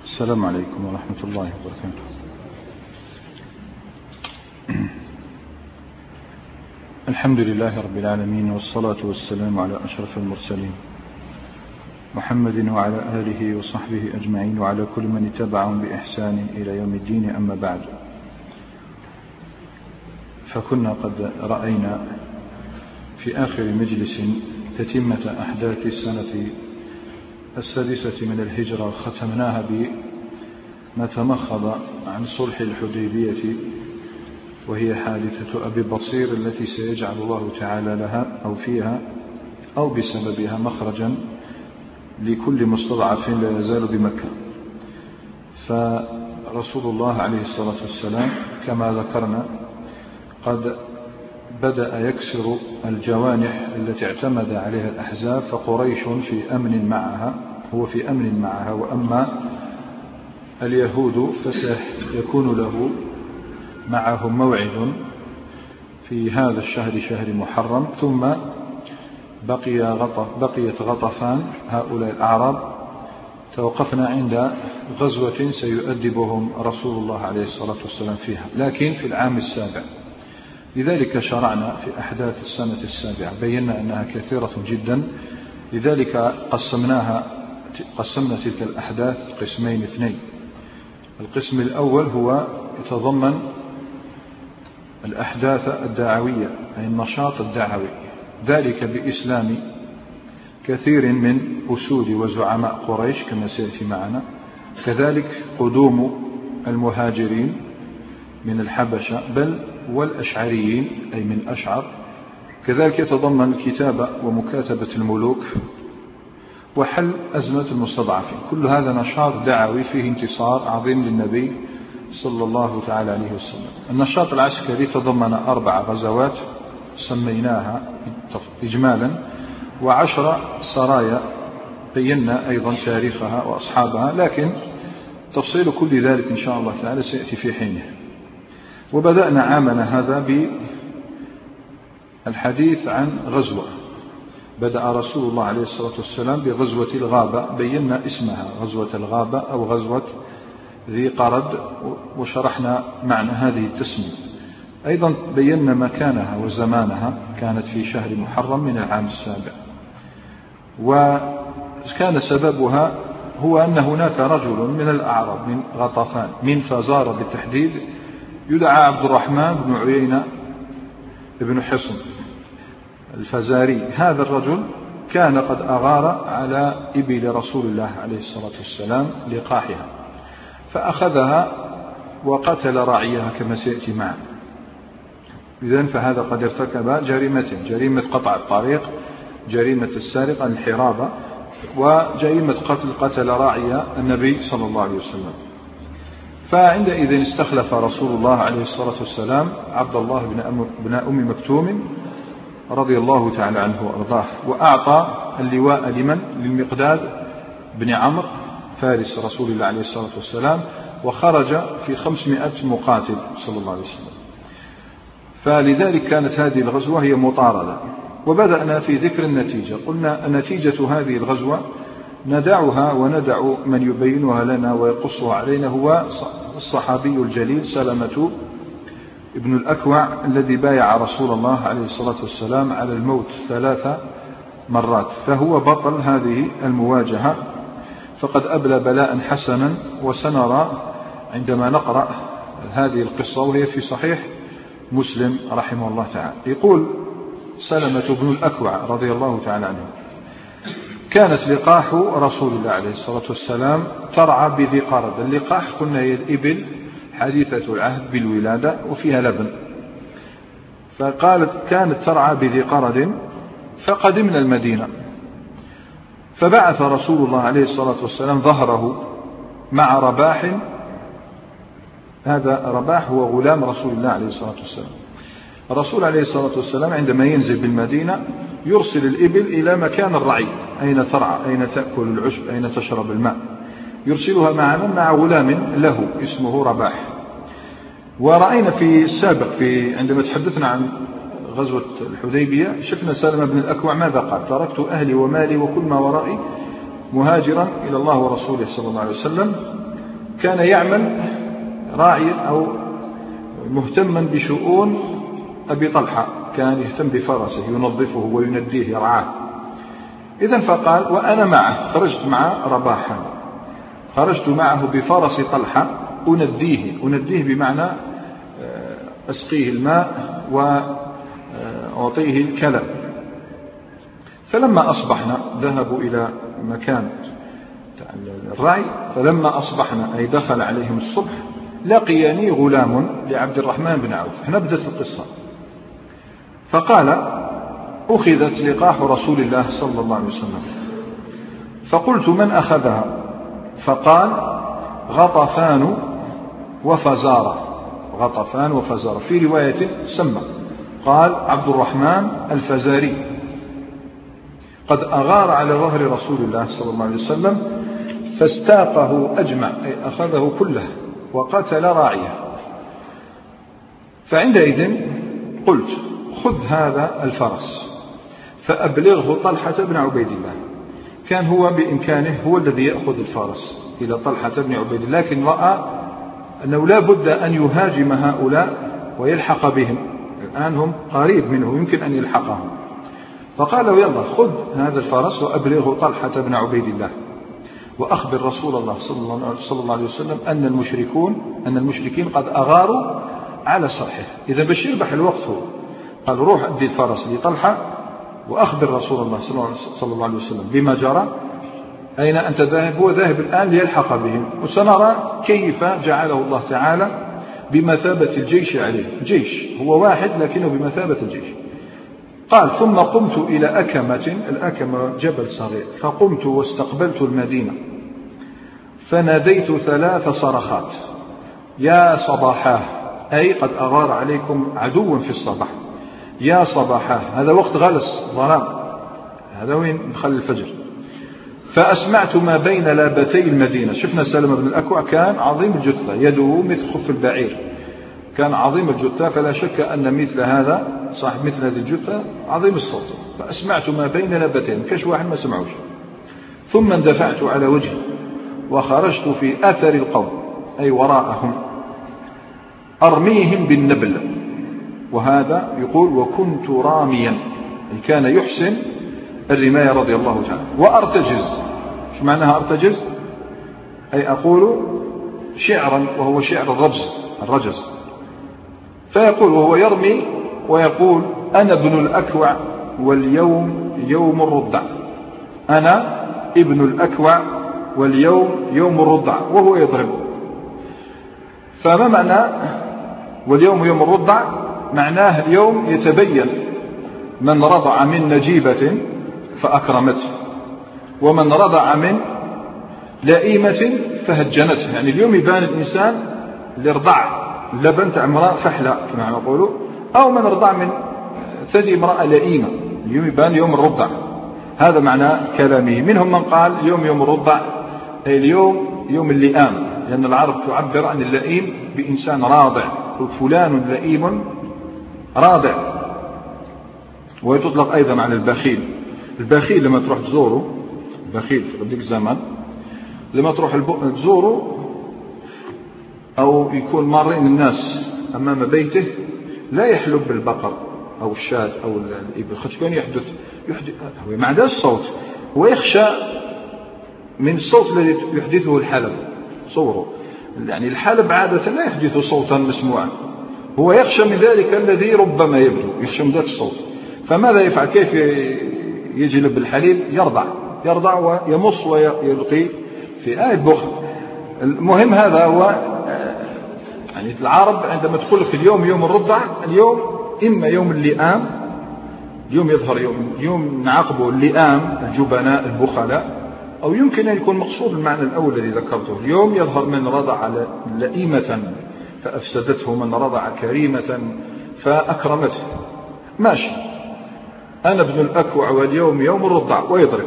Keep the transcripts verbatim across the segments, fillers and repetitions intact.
السلام عليكم ورحمة الله وبركاته. الحمد لله رب العالمين، والصلاة والسلام على أشرف المرسلين محمد وعلى آله وصحبه أجمعين، وعلى كل من اتبعهم بإحسان إلى يوم الدين. أما بعد، فكنا قد رأينا في آخر مجلس تتمة أحداث السنة السادسة من الهجرة، ختمناها بما تمخض عن صلح الحديبية، وهي حادثة أبي بصير التي سيجعل الله تعالى لها أو فيها أو بسببها مخرجا لكل مستضعف لا يزال بمكة. فرسول الله عليه الصلاة والسلام كما ذكرنا قد بدأ يكسر الجوانح التي اعتمد عليها الأحزاب، فقريش في أمن معها، هو في أمن معها، وأما اليهود فسيكون له معهم موعد في هذا الشهر، شهر محرم. ثم بقي غطف بقيت غطفان هؤلاء الأعراب، توقفنا عند غزوة سيؤدبهم رسول الله عليه الصلاة والسلام فيها، لكن في العام السابع. لذلك شرعنا في أحداث السنة السابعة، بينا أنها كثيرة جدا، لذلك قسمناها قسمنا تلك الأحداث قسمين اثنين. القسم الأول هو يتضمن الأحداث الدعوية، أي النشاط الدعوي، ذلك بإسلام كثير من أسود وزعماء قريش كما سيأتي معنا، كذلك قدوم المهاجرين من الحبشة بل والأشعريين أي من أشعر، كذلك يتضمن الكتابة ومكاتبة الملوك وحل أزمة المستضعفين. كل هذا نشاط دعوي فيه انتصار عظيم للنبي صلى الله تعالى عليه وسلم. النشاط العسكري تضمن أربع غزوات سميناها إجمالا، وعشر سرايا بينا أيضا تاريخها وأصحابها، لكن تفصيل كل ذلك إن شاء الله تعالى سيأتي في حينه. وبدأنا عامنا هذا بالحديث عن غزوة بدأ رسول الله عليه الصلاة والسلام بغزوة الغابة، بينا اسمها غزوة الغابة أو غزوة ذي قرد، وشرحنا معنى هذه التسمية. أيضا بينا مكانها وزمانها، كانت في شهر محرم من العام السابع، وكان سببها هو أن هناك رجل من الأعراب من غطفان من فزارة بالتحديد يدعى عبد الرحمن بن عيينة بن حصن الفزاري. هذا الرجل كان قد أغار على إبل رسول الله عليه الصلاة والسلام لقاحها، فأخذها وقتل راعيها كما سيأتي معنا. إذن فهذا قد ارتكب جريمتين: جريمة قطع الطريق، جريمة السرقة الحرابة، وجريمة قتل قتل راعي النبي صلى الله عليه وسلم. فعندئذ استخلف رسول الله عليه الصلاة والسلام عبد الله بن أم مكتوم رضي الله تعالى عنه وأرضاه، وأعطى اللواء لمن؟ للمقداد بن عمرو فارس رسول الله عليه الصلاة والسلام، وخرج في خمسمائة مقاتل صلى الله عليه وسلم. فلذلك كانت هذه الغزوة هي مطاردة. وبدأنا في ذكر النتيجة، قلنا نتيجة هذه الغزوة ندعها وندع من يبينها لنا ويقصها علينا، هو الصحابي الجليل سلمة ابن الأكوع الذي بايع رسول الله عليه الصلاة والسلام على الموت ثلاث مرات، فهو بطل هذه المواجهة، فقد أبلى بلاء حسنا. وسنرى عندما نقرأ هذه القصة وهي في صحيح مسلم رحمه الله تعالى. يقول سلمة بن الأكوع رضي الله تعالى عنه: كانت لقاح رسول الله عليه الصلاة والسلام ترعى بذي قرد. اللقاح قلنا هي الإبل حديثة العهد بالولادة وفيها لبن، فقالت كانت ترعى بذي قرد. فقدمنا المدينة، فبعث رسول الله عليه الصلاة والسلام ظهره مع رباح. هذا رباح هو غلام رسول الله عليه الصلاة والسلام. الرسول عليه الصلاة والسلام عندما ينزل بالمدينة يرسل الإبل إلى مكان الرعي، أين ترعى، أين تأكل العشب، أين تشرب الماء، يرسلها مع من؟ مع غلام له اسمه رباح. ورأينا في السابق في عندما تحدثنا عن غزوة الحديبية شفنا سلمة بن الأكوع ماذا قال: تركت أهلي ومالي وكل ما ورائي مهاجرا إلى الله ورسوله صلى الله عليه وسلم. كان يعمل راعيا أو مهتما بشؤون أبي طلحة، كان يهتم بفرسه ينظفه وينديه يرعاه. إذن فقال وأنا معه، خرجت مع رباحا، خرجت معه بفرس طلحة أنديه، أنديه بمعنى أسقيه الماء وأعطيه الكلى. فلما أصبحنا ذهبوا إلى مكان الرعي، فلما أصبحنا أي دخل عليهم الصبح لقيني غلام لعبد الرحمن بن عوف. هنا بدأت القصة. فقال أخذت لقاح رسول الله صلى الله عليه وسلم، فقلت من أخذها؟ فقال غطفان وفزارة، غطفان وفزارة، في رواية سمى قال عبد الرحمن الفزاري قد أغار على ظهر رسول الله صلى الله عليه وسلم فاستاقه أجمع، أي أخذه كله وقتل راعيه. فعندئذ قلت خذ هذا الفرس فأبلغه طلحة بن عبيد الله. كان هو بإمكانه هو الذي يأخذ الفرس إلى طلحة بن عبيد الله، لكن رأى أنه لا بد أن يهاجم هؤلاء ويلحق بهم، الآن هم قريب منه يمكن أن يلحقهم. فقال له يلا خذ هذا الفرس وأبلغه طلحة بن عبيد الله، وأخبر رسول الله صلى الله عليه وسلم أن المشركون أن المشركين قد أغاروا على صرحه. إذا باش يربح الوقت هو قال روح أدي الفرس لطلحة وأخبر رسول الله صلى الله عليه وسلم بما جرى، أين أنت ذاهب؟ هو ذاهب الآن ليلحق بهم، وسنرى كيف جعله الله تعالى بمثابة الجيش عليه، جيش هو واحد لكنه بمثابة الجيش. قال ثم قمت إلى أكمة، الأكمة جبل صغير، فقمت واستقبلت المدينة فناديت ثلاث صرخات يا صباحاه، أي قد أغار عليكم عدو في الصباح، يا صباحاه، هذا وقت غلس ظلام، هذا وين دخل الفجر. فأسمعت ما بين لابتي المدينة. شفنا سلمة بن الأكوع كان عظيم الجثة، يده مثل خف البعير، كان عظيم الجثة، فلا شك أن مثل هذا صاحب مثل هذه الجثة عظيم الصوت. فأسمعت ما بين لابتين، كاش واحد ما سمعوش. ثم اندفعت على وجهي وخرجت في أثر القوم، أي وراءهم، أرميهم بالنبل. وهذا يقول وكنت راميا، أي كان يحسن الرماية رضي الله تعالى. وأرتجز، شو معناها أرتجز؟ أي أقول شعرا، وهو شعر الرجز الرجز. فيقول وهو يرمي ويقول أنا ابن الأكوع واليوم يوم الرضع، أنا ابن الأكوع واليوم يوم الرضع، وهو يضرب. فما معنى واليوم يوم الرضع؟ معناه اليوم يتبين من رضع من نجيبة فأكرمته، ومن رضع من لئيمة فهجنته. يعني اليوم يبان الإنسان اللي رضع لبن تاع امرأة فحلة كما نقولوا، أو من رضع من ثدي امرأة لئيمة، اليوم يبان يوم الرضع. هذا معنى كلامه. منهم من قال يوم يوم الرضع أي اليوم يوم اللئام، لأن العرب تعبر عن اللئيم بإنسان راضع، فلان لئيم راضع. ويطلق أيضا على البخيل. البخيل لما تروح تزوره، البخيل في ذيك الزمن لما تروح تزوره أو يكون مارين الناس أمام بيته لا يحلب بالبقر أو الشاة أو الإبل، خشبان يحدث يحدث هو ما عندهاش صوت، هو يخشى من الصوت الذي يحدثه الحلب. صوره يعني الحلب عادة لا يحدث صوتا مسموعا، هو يخشى من ذلك الذي ربما يبدو، يخشى من ذلك الصوت. فماذا يفعل؟ كيف يجلب الحليب؟ يرضع يرضع ويمص ويلقي في آية بخل. المهم هذا هو يعني العرب عندما تقول في اليوم يوم الرضع، اليوم إما يوم اللئام، اليوم يظهر يوم يوم نعاقبه اللئام الجبناء البخلاء، أو يمكن أن يكون مقصود المعنى الأول الذي ذكرته، اليوم يظهر من رضع لئيمة فأفسدته، من رضع كريمة فأكرمته. ماشي، أنا ابن الأكوع واليوم يوم الرضع، ويضرب.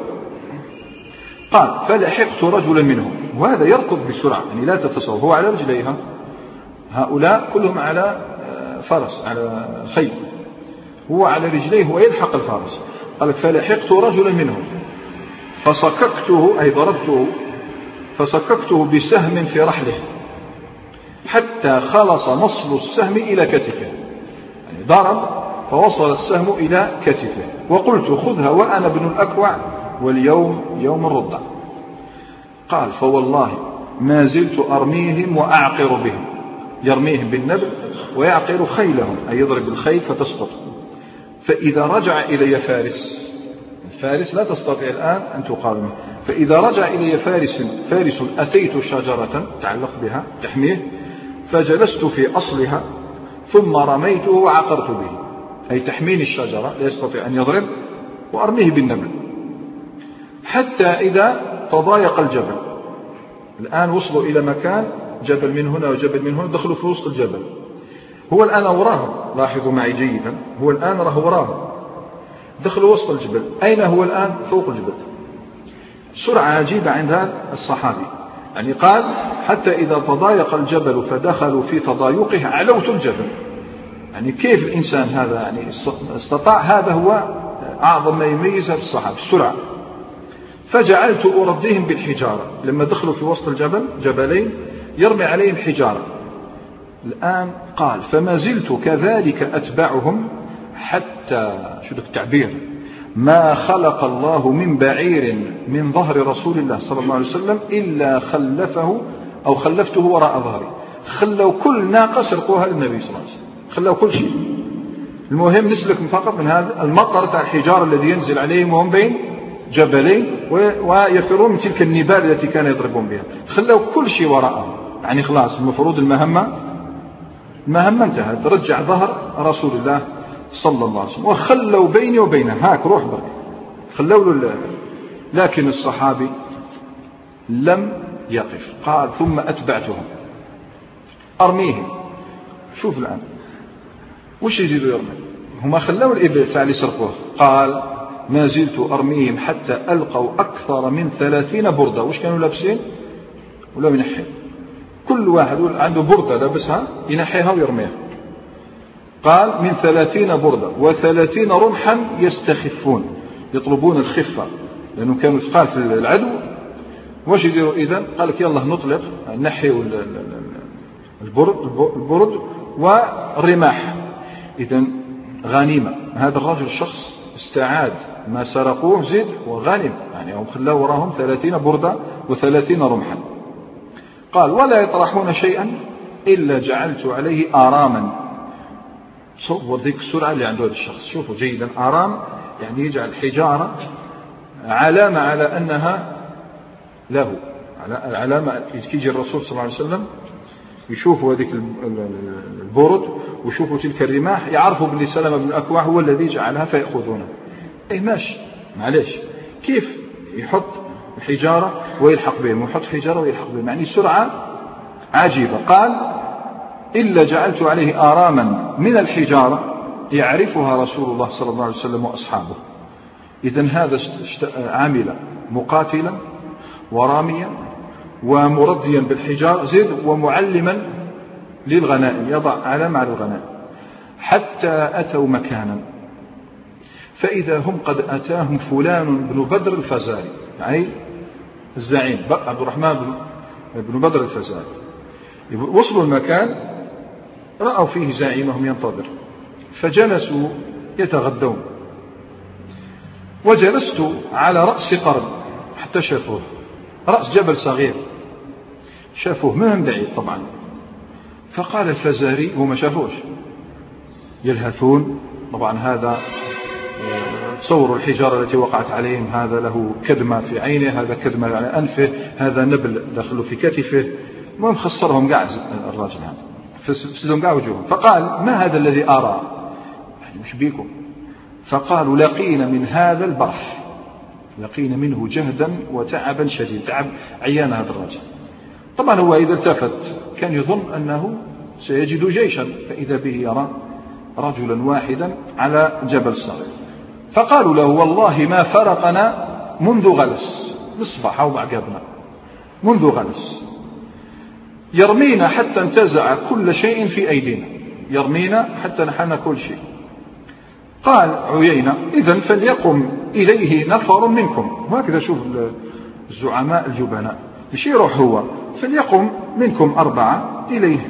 قال فلحقت رجلا منهم، وهذا يركض بسرعة، يعني لا تتصور، هو على رجليها، هؤلاء كلهم على فرس على خيل، هو على رجليه ويلحق الفارس. قال فلحقت رجلا منهم فصككته، أي ضربته فصككته بسهم في رحله حتى خلص مصل السهم إلى كتفه، يعني ضرب فوصل السهم إلى كتفه، وقلت خذها وأنا ابن الأكوع واليوم يوم الرضع. قال فوالله ما زلت أرميهم وأعقر بهم، يرميهم بالنبل ويعقر خيلهم، أي يضرب الخيل فتسقط. فإذا رجع إلي فارس، الفارس لا تستطيع الآن أن تقاومه، فإذا رجع إلي فارس فارس أتيت شجرة تعلق بها تحميه فجلست في أصلها ثم رميته وعقرت به، أي تحميني الشجرة لا يستطيع أن يضرب، وأرميه بالنبل حتى إذا تضايق الجبل. الآن وصلوا إلى مكان جبل من هنا وجبل من هنا، دخلوا في وسط الجبل. هو الآن وراهم، لاحظوا معي جيدا، هو الآن راه وراهم، دخلوا وسط الجبل. أين هو الآن؟ فوق الجبل. سرعة عجيبة عند هذا الصحابي، يعني قال حتى إذا تضايق الجبل فدخلوا في تضايقه علوت الجبل. يعني كيف الإنسان هذا يعني استطاع؟ هذا هو أعظم ما يميز هذا الصحابي، السرعة. فجعلت أرديهم بالحجارة، لما دخلوا في وسط الجبل جبلين يرمي عليهم حجارة. الآن قال فما زلت كذلك أتبعهم حتى شو ذاك التعبير ما خلق الله من بعير من ظهر رسول الله صلى الله عليه وسلم إلا خلفه أو خلفته وراء ظهري. خلوا كل ناقة سرقوها للنبي صلى الله عليه وسلم، خلوا كل شيء. المهم نسلك فقط من هذا المطر تاع الحجارة الذي ينزل عليهم وهم بين جبلين ويفرون من تلك النبال التي كان يضربون بها. خلوا كل شيء وراءهم، يعني خلاص المفروض المهمة المهمة انتهت، رجع ظهر رسول الله صلى الله عليه وسلم، وخلوا بيني وبينه هاك روح برك، خلوا له. لكن الصحابي لم يقف، قال ثم أتبعتهم أرميهم. شوف الآن وش يزيدوا يرمي؟ هما خلوا الإبل تاع اللي سرقوه. قال ما زلت أرميهم حتى ألقوا أكثر من ثلاثين بردة. وش كانوا لابسين؟ ولا ينحي كل واحد عنده بردة لابسها ينحيها ويرميها. قال من ثلاثين بردة وثلاثين رمحا يستخفون، يطلبون الخفة لأنه كانوا ثقال في العدو. واش يديروا إذن؟ قال لك يلا نطلق نحي البرد, البرد والرماح. إذن غنيمة. هذا الرجل الشخص استعاد ما سرقوه زيد وغنم، يعني هم خلوا وراهم ثلاثين بردة وثلاثين رمحا. قال ولا يطرحون شيئا إلا جعلت عليه آراما. صور ذيك السرعة اللي عنده هذا الشخص، شوفوا جيدا، آرام يعني يجعل حجارة علامة على أنها له، علامة. يجي الرسول صلى الله عليه وسلم يشوفوا هذيك البرد ويشوفوا تلك الرماح، يعرفوا باللي سلمة بن الأكوع هو الذي جعلها فيأخذونها. إيه ماشي معليش، كيف يحط الحجارة ويلحق بهم ويحط حجارة ويلحق بهم، يعني سرعة عجيبة. قال إلا جعلت عليه آراما من الحجارة يعرفها رسول الله صلى الله عليه وسلم وأصحابه. إذن هذا عامل مقاتلا وراميا ومرديا بالحجار زيد ومعلما للغنائم، يضع علامة على الغنائم. حتى أتوا مكانا فإذا هم قد أتاهم فلان بن بدر الفزاري، يعني الزعيم عبد الرحمن بن بدر الفزاري. وصلوا المكان رأوا فيه زعيمهم ينتظر، فجلسوا يتغدون، وجلست على رأس قرن حتى شافوه، رأس جبل صغير شافوه من بعيد طبعا. فقال الفزاري، وما شافوش، يلهثون طبعا. هذا تصوروا الحجارة التي وقعت عليهم، هذا له كدمة في عينه، هذا كدمة على أنفه، هذا نبل دخلوا في كتفه. المهم خسرهم قاع الرجل هذا، فسدهم قاع وجوههم. فقال ما هذا الذي أرى؟ يعني مش بيكم؟ فقالوا لقينا من هذا البرح، لقينا منه جهدا وتعبا شديد، تعب عيان هذا الرجل. طبعا هو إذا التفت كان يظن أنه سيجد جيشا، فإذا به يرى رجلا واحدا على جبل صغير. فقالوا له والله ما فرقنا منذ غلس، نصبح أو بعقبنا منذ غلس، يرمينا حتى انتزع كل شيء في أيدينا، يرمينا حتى نحن كل شيء. قال عيينة إذن فليقم إليه نفر منكم. وهكذا شوف الزعماء الجبناء، مش يروح هو، فليقم منكم أربعة إليه.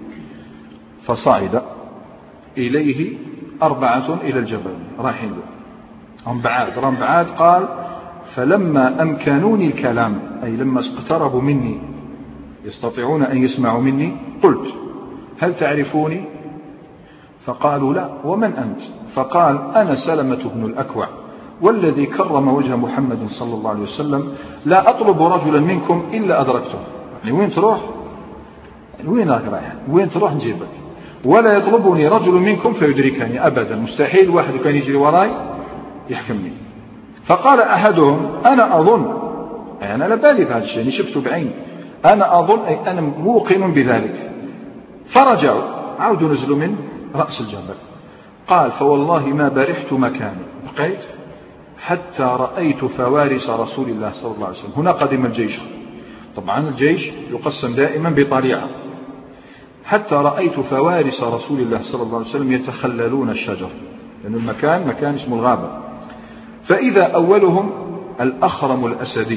فصعد إليه أربعة إلى الجبل رايحين له، هم بعاد هم بعاد. قال فلما أمكنوني الكلام، أي لما اقتربوا مني يستطيعون أن يسمعوا مني، قلت هل تعرفوني؟ فقالوا لا، ومن أنت؟ فقال أنا سلمة بن الأكوع، والذي كرم وجه محمد صلى الله عليه وسلم لا أطلب رجلا منكم إلا أدركته. يعني وين تروح؟ يعني وين رايح؟ وين تروح نجيبك؟ ولا يطلبني رجل منكم فيدركني أبدا، مستحيل واحد كان يجري وراي يحكمني. فقال أحدهم أنا أظن، يعني أنا لا بالي بهذا الشيء، يعني شفته بعيني، أنا أظن أي أنا موقن بذلك. فرجعوا عودوا نزلوا من رأس الجبل. قال فوالله ما برحت مكاني، بقيت حتى رأيت فوارس رسول الله صلى الله عليه وسلم. هنا قدم الجيش، طبعا الجيش يقسم دائما بطليعة. حتى رأيت فوارس رسول الله صلى الله عليه وسلم يتخللون الشجر، لأن المكان مكان اسمه الغابة. فإذا أولهم الأخرم الأسدي،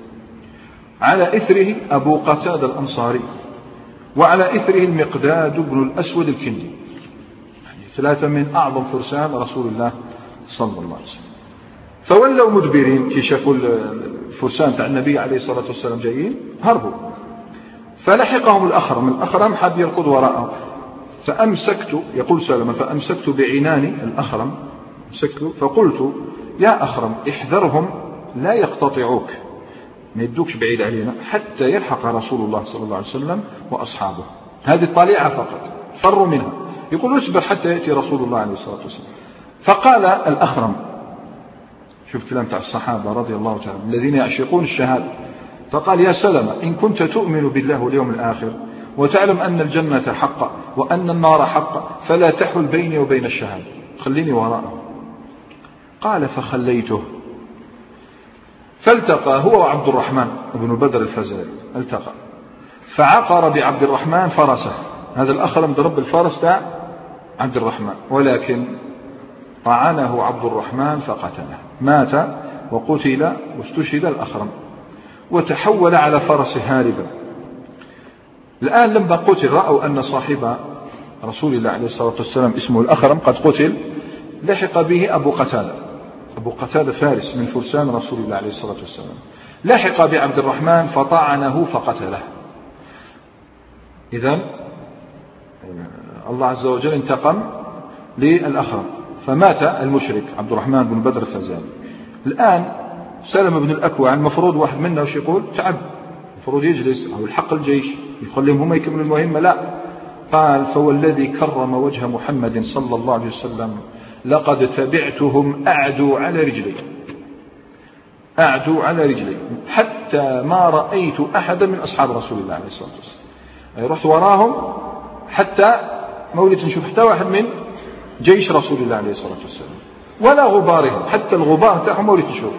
على إثره أبو قتادة الأنصاري، وعلى إثره المقداد بن الأسود الكندي، يعني ثلاثة من أعظم فرسان رسول الله صلى الله عليه وسلم. فولوا مدبرين، كي شافوا الفرسان تاع النبي عليه الصلاة والسلام جايين هربوا. فلحقهم الأخرم، الأخرم حاب يركض وراءهم، فأمسكت، يقول سلمة فأمسكت بعناني الأخرم، مسكت فقلت يا أخرم احذرهم لا يقتطعوك، ما يدوكش بعيد علينا حتى يلحق رسول الله صلى الله عليه وسلم وأصحابه. هذه الطليعة فقط، فروا منها. يقول اصبر حتى يأتي رسول الله عليه الصلاة والسلام. فقال الأخرم، شوف كلام تاع الصحابة رضي الله تعالى الذين يعشقون الشهادة، فقال يا سلمة إن كنت تؤمن بالله واليوم الآخر وتعلم أن الجنة حق وأن النار حق فلا تحل بيني وبين الشهادة، خليني وراءه. قال فخليته، فالتقى هو وعبد الرحمن بن بدر الفزاري، التقى فعقر بعبد الرحمن فرسه. هذا الأخرم ضرب الفرس تاع عبد الرحمن، ولكن طعنه عبد الرحمن فقتله، مات وقتل واستشهد الأخرم، وتحول على فرسه هاربا. الآن لما قتل رأوا أن صاحب رسول الله عليه الصلاة والسلام اسمه الأخرم قد قتل، لحق به أبو قتادة، أبو قتادة فارس من فرسان رسول الله عليه الصلاة والسلام، لحق بعبد الرحمن فطعنه فقتله. إذن الله عز وجل انتقم للأخرم فمات المشرك عبد الرحمن بن بدر الفزاري. الآن سلمة بن الأكوع المفروض واحد منا وش يقول تعب، المفروض يجلس أو يلحق الجيش يخليهم هم يكملوا المهمة، لا. قال فوالذي كرم وجه محمد صلى الله عليه وسلم لقد تبعتهم أعدوا على رجلي، أعدوا على رجلي حتى ما رأيت أحدا من أصحاب رسول الله عليه الصلاة والسلام. يعني رحت وراهم حتى ما وليت نشوف حتى واحد من جيش رسول الله عليه الصلاة والسلام ولا غبارهم، حتى الغبار تاعهم ما وليت نشوف.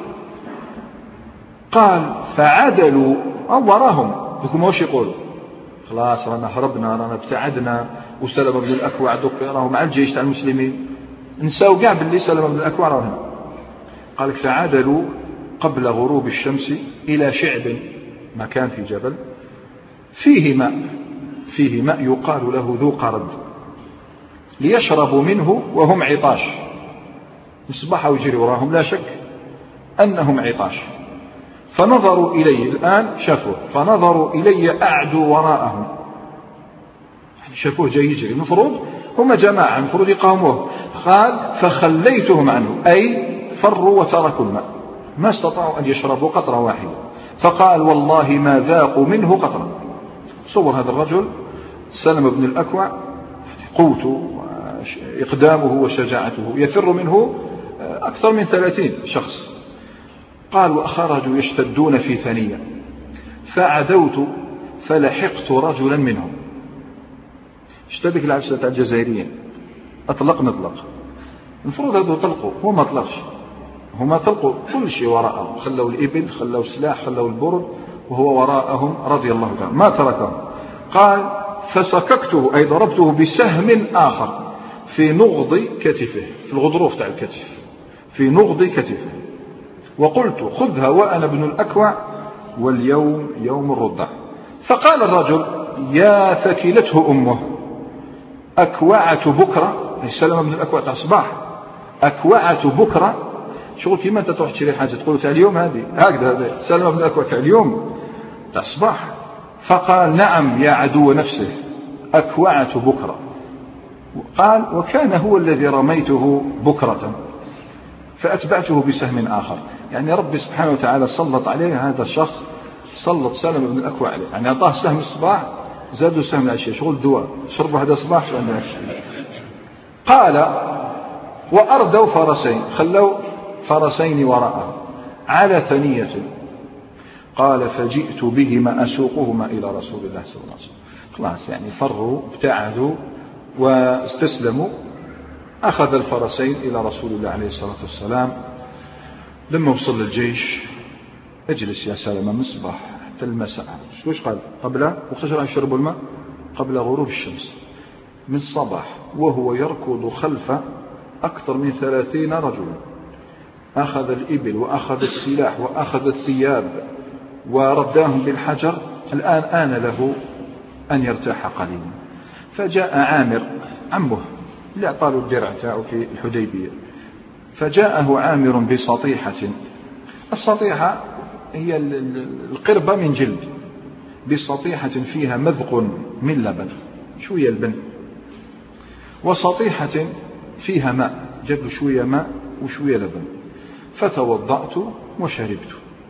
قال فعدلوا أو وراهم، لكم واش يقول خلاص رانا هربنا رانا ابتعدنا وسلمة بن الأكوع دوك راهو مع الجيش تاع المسلمين، نساو كاع باللي سلمة بن الأكوع راه هنا. قال فعدلوا قبل غروب الشمس إلى شعب، مكان في جبل فيه ماء، فيه ماء يقال له ذو قرد، ليشربوا منه وهم عطاش. اصبحوا يجري وراهم لا شك أنهم عطاش. فنظروا إليه، الآن شافوه، فنظروا إلي أعدوا وراءهم، شافوه جاي يجري، المفروض هم جماعة المفروض يقاوموه. قال فخليتهم عنه، أي فروا وتركوا الماء، ما استطاعوا أن يشربوا قطرة واحدة. فقال والله ما ذاقوا منه قطرة. صور هذا الرجل سلمة بن الأكوع، قوته وإقدامه وشجاعته، يفر منه أكثر من ثلاثين شخص. قال وخرجوا يشتدون في ثنية، فعدوت فلحقت رجلا منهم. اشتدك العبسة تاع الجزائريين، أطلق نطلق، المفروض هذو طلقوا، هو ما طلقش، هما طلقوا كل شيء وراءهم، خلوا الإبل خلوا السلاح خلوا البرد وهو وراءهم رضي الله تعالى ما تركهم. قال فسككته أي ضربته بسهم آخر في نغض كتفه، في الغضروف تاع الكتف، في نغض كتفه، وقلت خذها وأنا ابن الأكوع واليوم يوم الرضع. فقال الرجل يا ثكلته أمه أكوعة بكرة، سلمة بن الأكوع تاع صباح، أكوعة بكرة، شغل كيما أنت تروح تشري حاجة تقول تاع اليوم هذه هكذا، سلمة بن الأكوع تاع اليوم تاع صباح. فقال نعم يا عدو نفسه أكوعة بكرة. قال وكان هو الذي رميته بكرة فأتبعته بسهم آخر. يعني ربي سبحانه وتعالى سلط عليه هذا الشخص، سلط سلمة بن الأكوع عليه، يعني أعطاه سهم الصباح زادوا سهم العشية، شغل الدواء شربوا هذا الصباح شو عنده عشية. قال وأردوا فرسين، خلوا فرسين وراءه على ثنية. قال فجئت بهما أسوقهما إلى رسول الله صلى الله عليه وسلم. خلاص يعني فروا ابتعدوا واستسلموا. أخذ الفرسين إلى رسول الله عليه الصلاة والسلام. لما وصل للجيش اجلس يا سلمة من الصباح حتى المساء. شوش قال قبل وقت راح يشربوا الماء قبل غروب الشمس من الصباح، وهو يركض خلف أكثر من ثلاثين رجلا. أخذ الإبل وأخذ السلاح وأخذ الثياب ورداهم بالحجر. الآن آن له أن يرتاح قليلا. فجاء عامر عمه اللي أعطاه الدرع تاعه في الحديبية، فجاءه عامر بسطيحة. السطيحة هي القربة من جلد، بسطيحة فيها مذق من لبن، شوية البن، وسطيحة فيها ماء، جاب شوية ماء وشوية لبن. فتوضأت وشربت،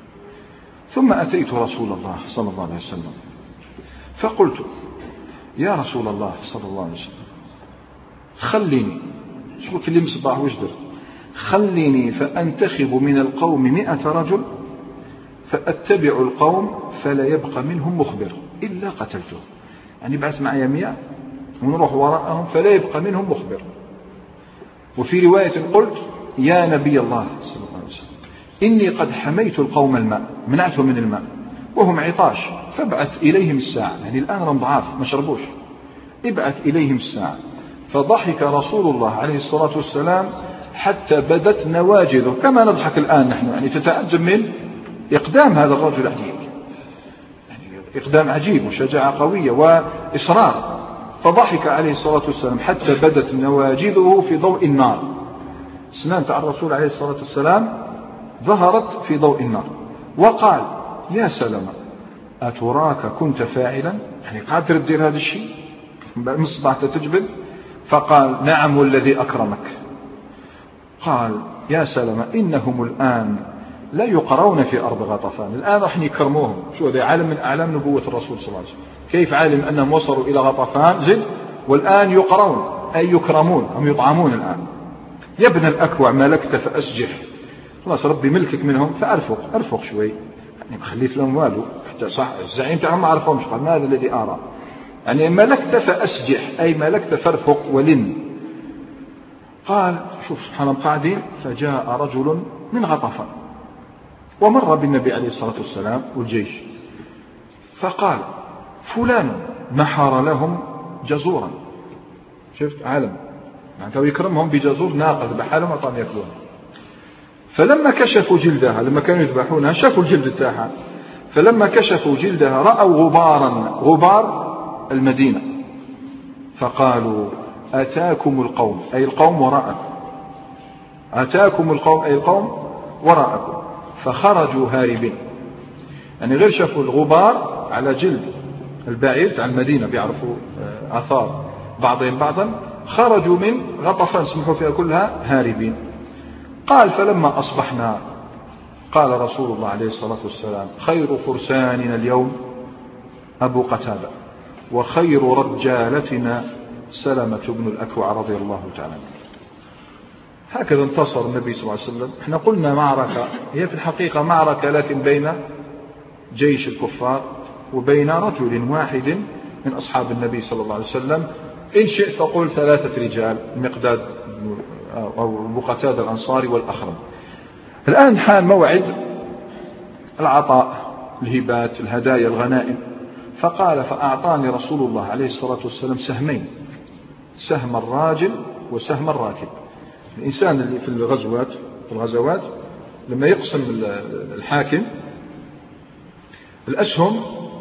ثم أتيت رسول الله صلى الله عليه وسلم فقلت يا رسول الله صلى الله عليه وسلم خليني، شو كلمة صباح وجدر، خليني فأنتخب من القوم مئة رجل فأتبع القوم فلا يبقى منهم مخبر إلا قتلته. يعني بعث معي مئة ونروح وراءهم فلا يبقى منهم مخبر. وفي رواية قلت يا نبي الله صلى الله عليه وسلم إني قد حميت القوم الماء، منعتهم من الماء وهم عطاش، فابعث إليهم الساعة. يعني الآن رم ضعاف ما شربوش، ابعث إليهم الساعة. فضحك رسول الله عليه الصلاة والسلام حتى بدت نواجذه كما نضحك الآن نحن. يعني تتعجب من إقدام هذا الرجل عجيب، يعني إقدام عجيب وشجاعة قوية وإصرار. فضحك عليه الصلاة والسلام حتى بدت نواجذه في ضوء النار. سنان تاع الرسول عليه الصلاة والسلام ظهرت في ضوء النار. وقال يا سلمة أتراك كنت فاعلا، يعني قادر تدير هذا الشيء من الصباح تجبد؟ فقال نعم والذي أكرمك. قال يا سلمة إنهم الآن لا يقرون في أرض غطفان، الآن راح يكرموهم. شو هذا عالم من أعلام نبوة الرسول صلى الله عليه وسلم. كيف عالم أنهم وصلوا إلى غطفان زد والآن يقرون أي يكرمون، هم يطعمون الآن. يا ابن الأكوع ملكت فأسجح، خلاص ربي ملكك منهم فأرفق أرفق شوي، يعني ما خليت لهم والو حتى صح الزعيم تاعهم ما عرفهمش. قال ما هذا الذي أرى، يعني ملكت فأسجح أي ملكت فارفق ولن. قال شوف سبحان الله قاعدين. فجاء رجل من غطفان ومر بالنبي عليه الصلاة والسلام والجيش، فقال فلان نحر لهم جزورا. شفت عالم يعني يكرمهم بجزور ناقة بحالهم أطعم يأكلون. فلما كشفوا جلدها، لما كانوا يذبحونها شافوا الجلد تاعها، فلما كشفوا جلدها رأوا غبارا، غبار المدينة، فقالوا أتاكم القوم أي القوم وراءكم، أتاكم القوم أي القوم وراءكم. فخرجوا هاربين، يعني غير شافوا الغبار على جلد البعير تاع المدينة بيعرفوا آثار بعضهم بعضا، خرجوا من غطفان سمحوا فيها كلها هاربين. قال فلما أصبحنا قال رسول الله عليه الصلاة والسلام خير فرساننا اليوم أبو قتادة وخير رجالتنا سلمة بن الأكوع رضي الله تعالى. هكذا انتصر النبي صلى الله عليه وسلم. احنا قلنا معركة، هي في الحقيقة معركة لكن بين جيش الكفار وبين رجل واحد من أصحاب النبي صلى الله عليه وسلم. إن شئت تقول ثلاثة رجال، مقداد أو أبو قتادة الأنصاري والأخرم. الآن حان موعد العطاء، الهبات، الهدايا، الغنائم. فقال فأعطاني رسول الله عليه الصلاة والسلام سهمين، سهم الراجل وسهم الراكب. الإنسان اللي في الغزوات في الغزوات لما يقسم الحاكم الأسهم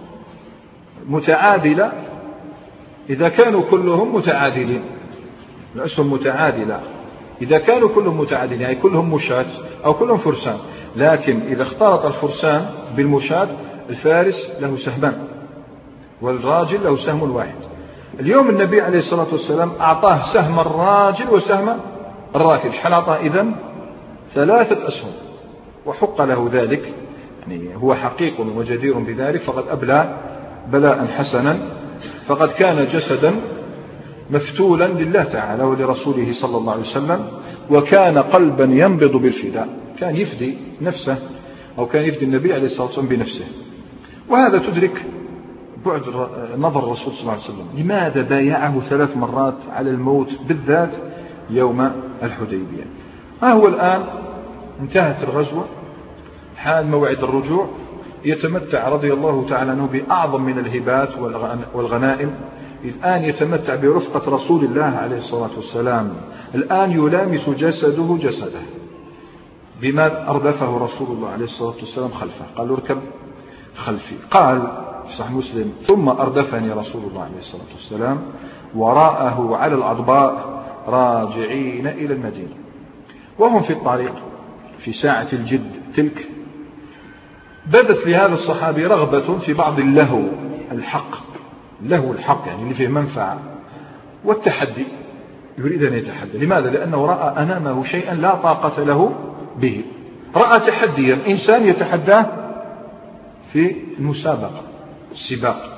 متعادلة إذا كانوا كلهم متعادلين، الأسهم متعادلة إذا كانوا كلهم متعادلين، يعني كلهم مشاة أو كلهم فرسان. لكن إذا اختلط الفرسان بالمشاة الفارس له سهمان والراجل له سهم واحد. اليوم النبي عليه الصلاة والسلام أعطاه سهم الراجل وسهم الراكب. شحال أعطاه إذن؟ ثلاثة أسهم، وحق له ذلك، يعني هو حقيق وجدير بذلك، فقد أبلى بلاء حسنا، فقد كان جسدا مفتولا لله تعالى ولرسوله صلى الله عليه وسلم، وكان قلبا ينبض بالفداء، كان يفدي نفسه أو كان يفدي النبي عليه الصلاة والسلام بنفسه. وهذا تدرك بعد نظر الرسول صلى الله عليه وسلم، لماذا بايعه ثلاث مرات على الموت بالذات يوم الحديبية. ها هو الآن انتهت الغزوة، حال موعد الرجوع، يتمتع رضي الله تعالى عنه بأعظم من الهبات والغنائم. الآن يتمتع برفقة رسول الله عليه الصلاة والسلام، الآن يلامس جسده جسده. بما أردفه رسول الله عليه الصلاة والسلام خلفه، قال اركب خلفي. قال في صحيح مسلم: ثم أردفني رسول الله عليه الصلاة والسلام وراءه على الأضباء راجعين إلى المدينة. وهم في الطريق في ساعة الجد تلك، بدت لهذا الصحابي رغبة في بعض اللهو الحق، اللهو الحق يعني اللي فيه منفعة، والتحدي، يريد أن يتحدى. لماذا؟ لأنه رأى أمامه شيئا لا طاقة له به، رأى تحديا، إنسان يتحداه في المسابقة السباق،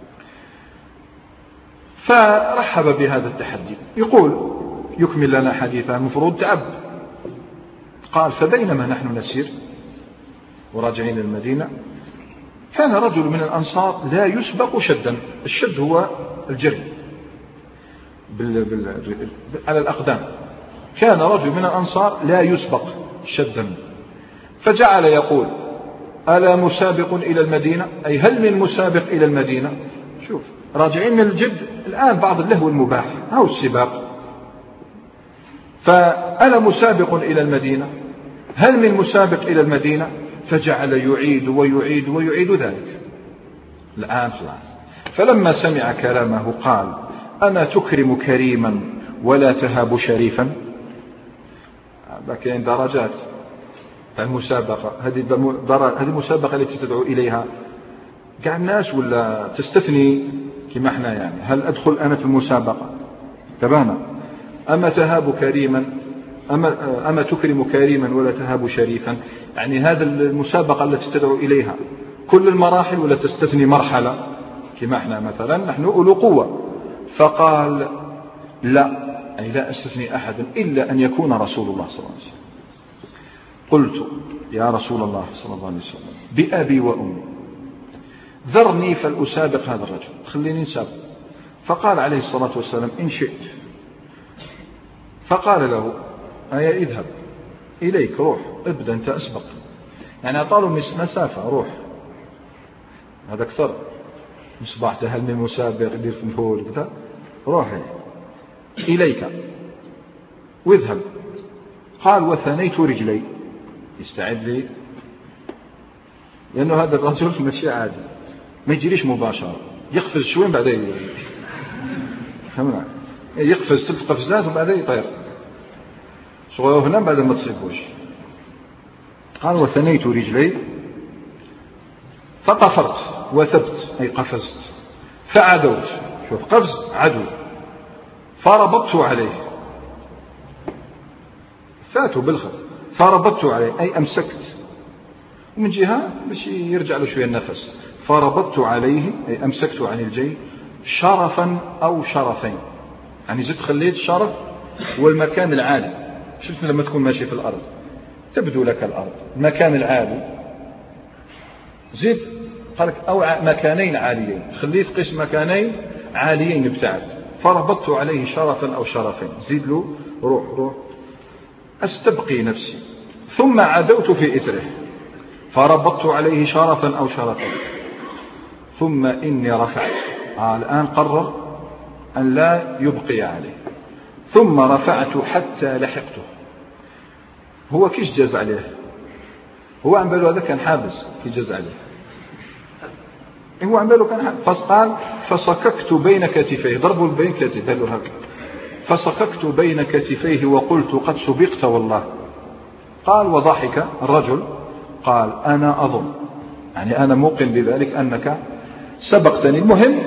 فرحب بهذا التحدي. يقول يكمل لنا حديثا المفروض تعب. قال: فبينما نحن نسير وراجعين المدينة، كان رجل من الأنصار لا يسبق شدا. الشد هو الجري بال... بال... على الأقدام. كان رجل من الأنصار لا يسبق شدا، فجعل يقول: ألا مسابق إلى المدينة؟ أي هل من مسابق إلى المدينة؟ شوف، راجعين من الجد الآن، بعض اللهو المباح أو السباق. فألا مسابق إلى المدينة؟ هل من مسابق إلى المدينة؟ فجعل يعيد ويعيد ويعيد ذلك. الآن خلاص. فلما سمع كلامه قال: أما تكرم كريما ولا تهاب شريفا؟ كاين درجات المسابقة، هذه هذه المسابقة التي تدعو إليها كاع الناس، ولا تستثني كما احنا يعني، هل أدخل أنا في المسابقة؟ تبانا. أما تهاب كريما، أما, أما تكرم كريما ولا تهاب شريفا، يعني هذا المسابقة التي تدعو إليها كل المراحل ولا تستثني مرحلة كما احنا مثلا نحن أولو قوة؟ فقال: لا، يعني لا أستثني أحدا إلا أن يكون رسول الله صلى الله عليه وسلم. قلت: يا رسول الله صلى الله عليه وسلم، بأبي وأمي ذرني فلأسابق هذا الرجل، خليني نسابق. فقال عليه الصلاة والسلام: إن شئت. فقال له: أيا اذهب إليك، روح ابدأ أنت أسبق، يعني أطالوا مسافة، روح. هذا أكثر مصباح هل من مسابق يدير في الهول كذا، روح إليك واذهب. قال: وثنيت رجلي، يستعد لي، لأنه هذا الرجل ماشي عادي، ما يجريش مباشرة، يقفز شوين بعدين فهمنا، يقفز ثلاث قفزات وبعدين يطير صغير هنا بعد ما تصيبوش. قال: وثنيت رجلي فقفرت وثبت، أي قفزت، فعدوت، شوف قفز عدو، فربطت عليه، فاتوا بالخط، فربطت عليه أي أمسكت، ومن جهة باش يرجع له شوية النفس، فربطت عليه أي أمسكت عن الجيل، شرفا أو شرفين، يعني زدت خليت شرف والمكان العالي. شفت لما تكون ماشي في الأرض تبدو لك الأرض، المكان العالي، زيد قالك أو مكانين عاليين، خليت قسم مكانين عاليين ابتعد، فربطت عليه شرفا أو شرفين، زيد له روح روح أستبقي نفسي، ثم عدوت في إثره فربطت عليه شرفا أو شرفين، ثم إني رفعت. آه الآن قرر أن لا يبقي عليه، ثم رفعت حتى لحقته. هو كيش جاز عليه، هو عم بالو هذا كان حابس كي جاز عليه، هو عمله كان فقال فصككت بين كتفيه، ضربوا بين كتفيه دلوا هكذا، فصككت بين كتفيه وقلت قد سبقت والله. قال وضحك الرجل قال أنا أظن، يعني أنا موقن بذلك أنك سبقتني. المهم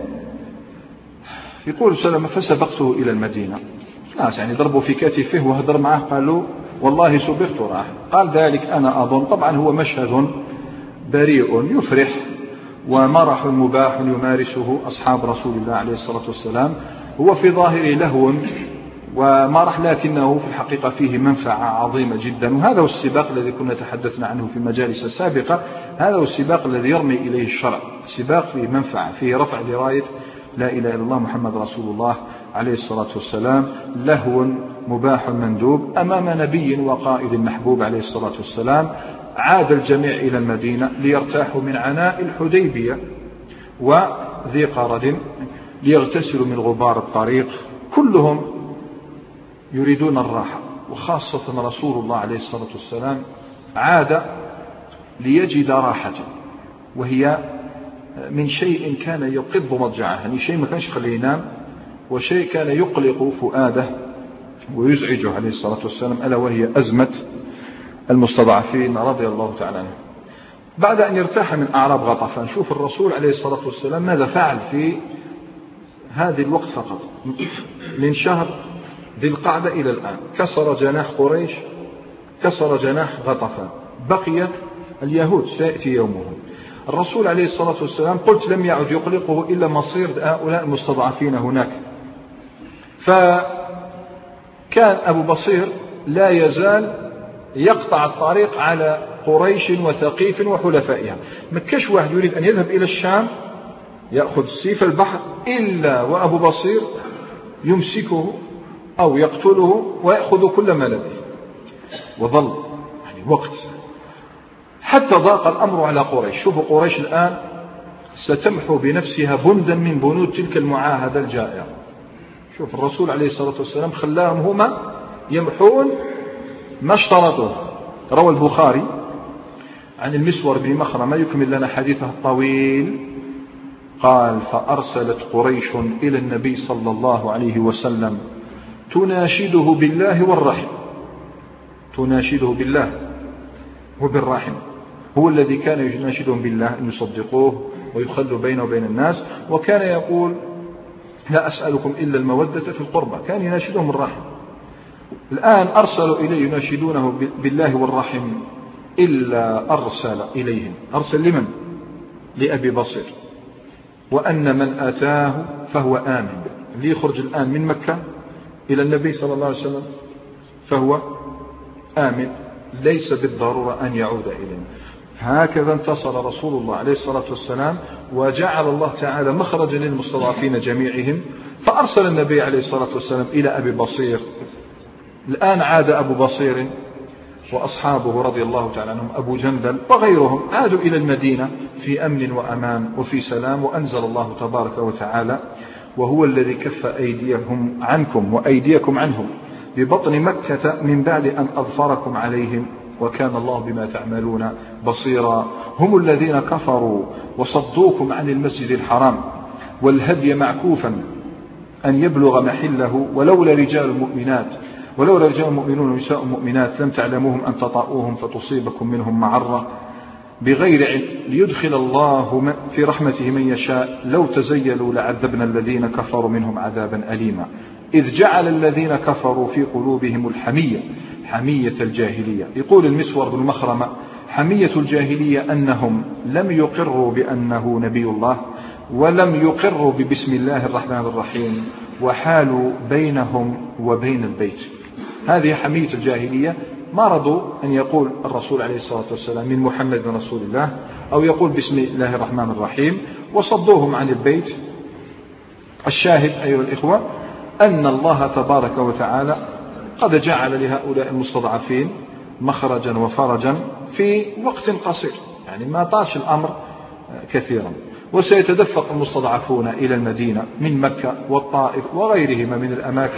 يقول سلمة فسبقته إلى المدينة، ناس يعني ضربوا في كتفه وهدر معه قالوا والله سبقت راح. قال ذلك أنا أظن. طبعا هو مشهد بريء يفرح ومرح مباح يمارسه أصحاب رسول الله عليه الصلاة والسلام، هو في ظاهره لهو ومرح لكنه في الحقيقة فيه منفعة عظيمة جدا. وهذا هو السباق الذي كنا تحدثنا عنه في المجالس السابقة، هذا هو السباق الذي يرمي إليه الشرع، سباق فيه منفعة، فيه رفع لراية لا إله إلا الله محمد رسول الله عليه الصلاة والسلام، لهو مباح مندوب أمام نبي وقائد محبوب عليه الصلاة والسلام. عاد الجميع إلى المدينة ليرتاحوا من عناء الحديبية وذي قرد، ليغتسلوا من غبار الطريق، كلهم يريدون الراحة، وخاصة رسول الله عليه الصلاة والسلام عاد ليجد راحة، وهي من شيء كان يقض مضجعه، يعني شيء ما كانش يخليه ينام، وشيء كان يقلق فؤاده ويزعجه عليه الصلاة والسلام، ألا وهي أزمة المستضعفين رضي الله تعالى عنه. بعد أن يرتاح من أعراب غطفان، شوف الرسول عليه الصلاة والسلام ماذا فعل في هذه الوقت فقط، من شهر ذي القعدة إلى الآن كسر جناح قريش، كسر جناح غطفان، بقي اليهود سيأتي يومهم. الرسول عليه الصلاة والسلام قلت لم يعد يقلقه إلا مصير هؤلاء المستضعفين هناك. فكان أبو بصير لا يزال يقطع الطريق على قريش وثقيف وحلفائها، ما كاش واحد يريد أن يذهب إلى الشام يأخذ سيف البحر إلا وأبو بصير يمسكه أو يقتله ويأخذ كل ما لديه. وظل يعني وقت حتى ضاق الأمر على قريش. شوفوا قريش الآن ستمحو بنفسها بندا من بنود تلك المعاهدة الجائرة. شوف الرسول عليه الصلاة والسلام خلاهم هما يمحون ما اشترطوه. روى البخاري عن المسور بن مخرمة يكمل لنا حديثه الطويل قال فأرسلت قريش إلى النبي صلى الله عليه وسلم تناشده بالله والرحم، تناشده بالله وبالرحم، هو الذي كان يناشدهم بالله أن يصدقوه ويخلوا بينه وبين الناس، وكان يقول لا أسألكم إلا المودة في القربة، كان يناشدهم الرحم. الآن أرسلوا إليه يناشدونه بالله والرحم إلا أرسل إليهم، أرسل لمن؟ لأبي بصير، وأن من أتاه فهو آمن. اللي يخرج الآن من مكة إلى النبي صلى الله عليه وسلم فهو آمن، ليس بالضرورة أن يعود إلينا. هكذا انتصر رسول الله عليه الصلاة والسلام، وجعل الله تعالى مخرجا للمستضعفين جميعهم، فأرسل النبي عليه الصلاة والسلام إلى أبي بصير. الآن عاد أبو بصير وأصحابه رضي الله تعالى عنهم، أبو جندل وغيرهم، عادوا إلى المدينة في أمن وأمان وفي سلام. وأنزل الله تبارك وتعالى وهو الذي كف أيديهم عنكم وأيديكم عنهم ببطن مكة من بعد أن أظفركم عليهم وكان الله بما تعملون بصيرا. هم الذين كفروا وصدوكم عن المسجد الحرام والهدي معكوفا أن يبلغ محله ولولا رجال مؤمنات ولولا رجال مؤمنون ونساء مؤمنات لم تعلموهم أن تطأوهم فتصيبكم منهم معرة بغير علم ليدخل الله في رحمته من يشاء لو تزيلوا لعذبنا الذين كفروا منهم عذابا أليما إذ جعل الذين كفروا في قلوبهم الحمية حمية الجاهلية. يقول المسور بن مخرمة حمية الجاهلية أنهم لم يقروا بأنه نبي الله ولم يقروا ببسم الله الرحمن الرحيم وحالوا بينهم وبين البيت. هذه حمية الجاهلية، ما رضوا أن يقول الرسول عليه الصلاة والسلام من محمد رسول الله أو يقول بسم الله الرحمن الرحيم وصدوهم عن البيت. الشاهد أيها الإخوة أن الله تبارك وتعالى قد جعل لهؤلاء المستضعفين مخرجا وفرجا في وقت قصير، يعني ما طالش الأمر كثيرا. وسيتدفق المستضعفون إلى المدينة من مكة والطائف وغيرهما من الأماكن،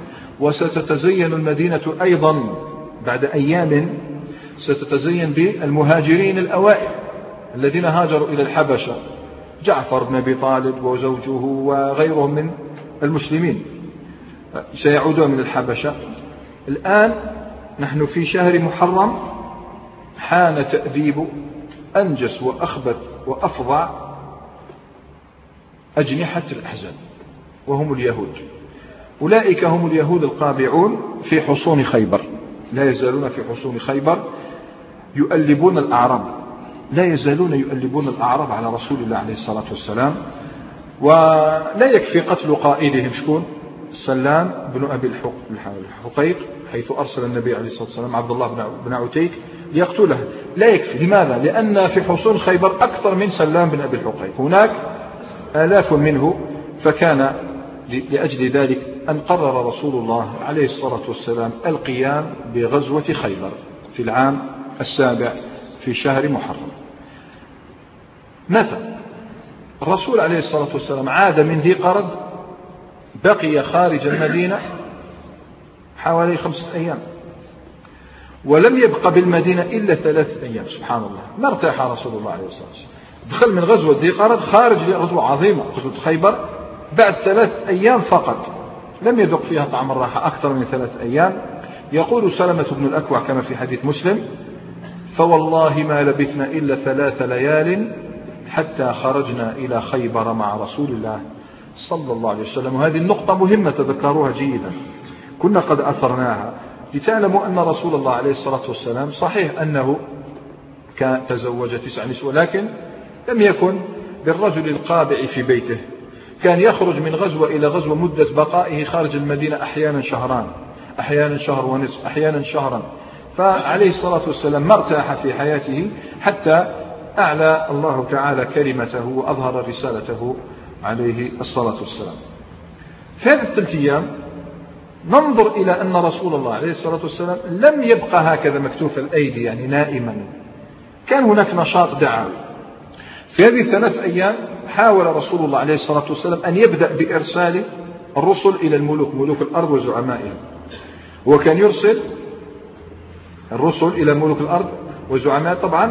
وستتزين المدينة أيضا بعد أيام ستتزين بالمهاجرين الأوائل الذين هاجروا إلى الحبشة جعفر بن أبي طالب وزوجه وغيرهم من المسلمين سيعودون من الحبشة. الآن نحن في شهر محرم، حان تأديب أنجس وأخبث وأفظع أجنحة الأحزاب، وهم اليهود. أولئك هم اليهود القابعون في حصون خيبر، لا يزالون في حصون خيبر يؤلبون الأعراب، لا يزالون يؤلبون الأعراب على رسول الله عليه الصلاة والسلام. ولا يكفي قتل قائدهم شكون؟ سلام بن أبي الحقيق، حيث أرسل النبي عليه الصلاة والسلام عبد الله بن عتيك ليقتله، لا يكفي. لماذا؟ لأن في حصون خيبر أكثر من سلام بن أبي الحقيق، هناك آلاف منه. فكان لأجل ذلك أن قرر رسول الله عليه الصلاة والسلام القيام بغزوة خيبر في العام السابع في شهر محرم. متى الرسول عليه الصلاة والسلام عاد من ذي قرد؟ بقي خارج المدينة حوالي خمسة أيام، ولم يبق بالمدينة إلا ثلاثة أيام. سبحان الله، ما ارتاح رسول الله عليه الصلاة والسلام. دخل من غزوة ذي قرد خارج لغزوة عظيمة، غزوة خيبر، بعد ثلاث أيام فقط، لم يذق فيها طعم الراحة أكثر من ثلاث أيام. يقول سلمة بن الأكوع كما في حديث مسلم: فوالله ما لبثنا إلا ثلاث ليال حتى خرجنا إلى خيبر مع رسول الله صلى الله عليه وسلم. وهذه النقطة مهمة تذكروها جيدا، كنا قد أثرناها لتعلموا أن رسول الله عليه الصلاة والسلام صحيح أنه كان تزوج تسع نسوة، لكن لم يكن بالرجل القابع في بيته، كان يخرج من غزوة إلى غزوة، مدة بقائه خارج المدينة أحيانا شهران، أحيانا شهر ونصف، أحيانا شهرا. فعليه الصلاة والسلام ما ارتاح في حياته حتى أعلى الله تعالى كلمته وأظهر رسالته عليه الصلاة والسلام. في هذه الثلاث أيام ننظر إلى أن رسول الله عليه الصلاة والسلام لم يبقى هكذا مكتوف الأيدي يعني نائما، كان هناك نشاط دعوي. في هذه الثلاث أيام حاول رسول الله عليه الصلاة والسلام أن يبدأ بإرسال الرسل إلى الملوك، ملوك الأرض وزعمائهم. وكان يرسل الرسل إلى ملوك الأرض وزعماء طبعا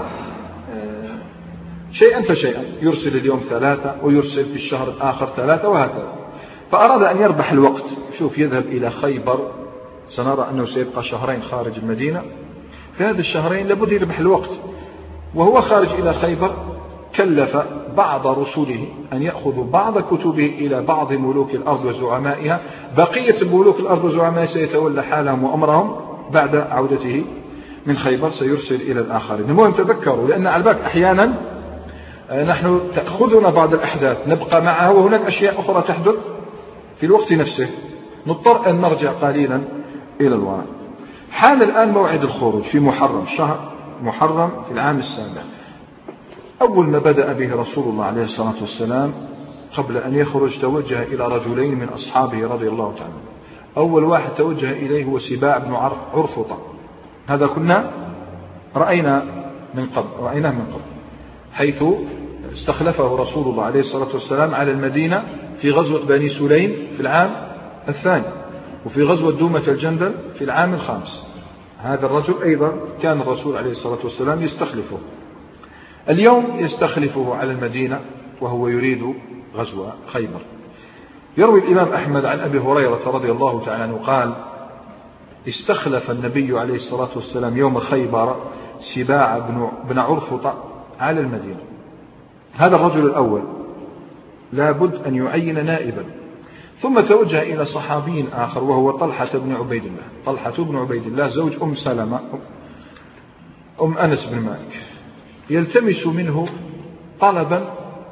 شيئا فشيئا، يرسل اليوم ثلاثة ويرسل في الشهر الآخر ثلاثة وهكذا. فأراد أن يربح الوقت، شوف يذهب إلى خيبر، سنرى أنه سيبقى شهرين خارج المدينة، في هذا الشهرين لابد يربح الوقت. وهو خارج إلى خيبر كلف بعض رسله أن يأخذوا بعض كتبه إلى بعض ملوك الأرض وزعمائها، بقية ملوك الأرض وزعمائها سيتولى حالهم وأمرهم بعد عودته من خيبر، سيرسل إلى الآخرين. المهم تذكروا، لأن على بالك أحيانا نحن تأخذنا بعض الأحداث نبقى معها وهناك أشياء أخرى تحدث في الوقت نفسه، نضطر أن نرجع قليلا إلى الوراء. حان الآن موعد الخروج في محرم، شهر محرم في العام السابع. أول ما بدأ به رسول الله عليه الصلاة والسلام قبل أن يخرج توجه إلى رجلين من أصحابه رضي الله تعالى. أول واحد توجه إليه هو سباع بن عرفطة، هذا كنا رأينا من قبل رأيناه من قبل حيث استخلفه رسول الله عليه الصلاة والسلام على المدينة في غزوة بني سليم في العام الثاني، وفي غزوة دومة الجندل في العام الخامس. هذا الرجل أيضا كان الرسول عليه الصلاة والسلام يستخلفه، اليوم يستخلفه على المدينة وهو يريد غزوة خيبر. يروي الإمام أحمد عن أبي هريرة رضي الله تعالى عنه قال: استخلف النبي عليه الصلاة والسلام يوم خيبر سباع بن عرفطة على المدينة. هذا الرجل الأول لابد أن يعين نائبا. ثم توجه إلى صحابي آخر وهو طلحة بن عبيد الله، طلحة بن عبيد الله زوج أم سلمة أم أنس بن مالك، يلتمس منه طلبا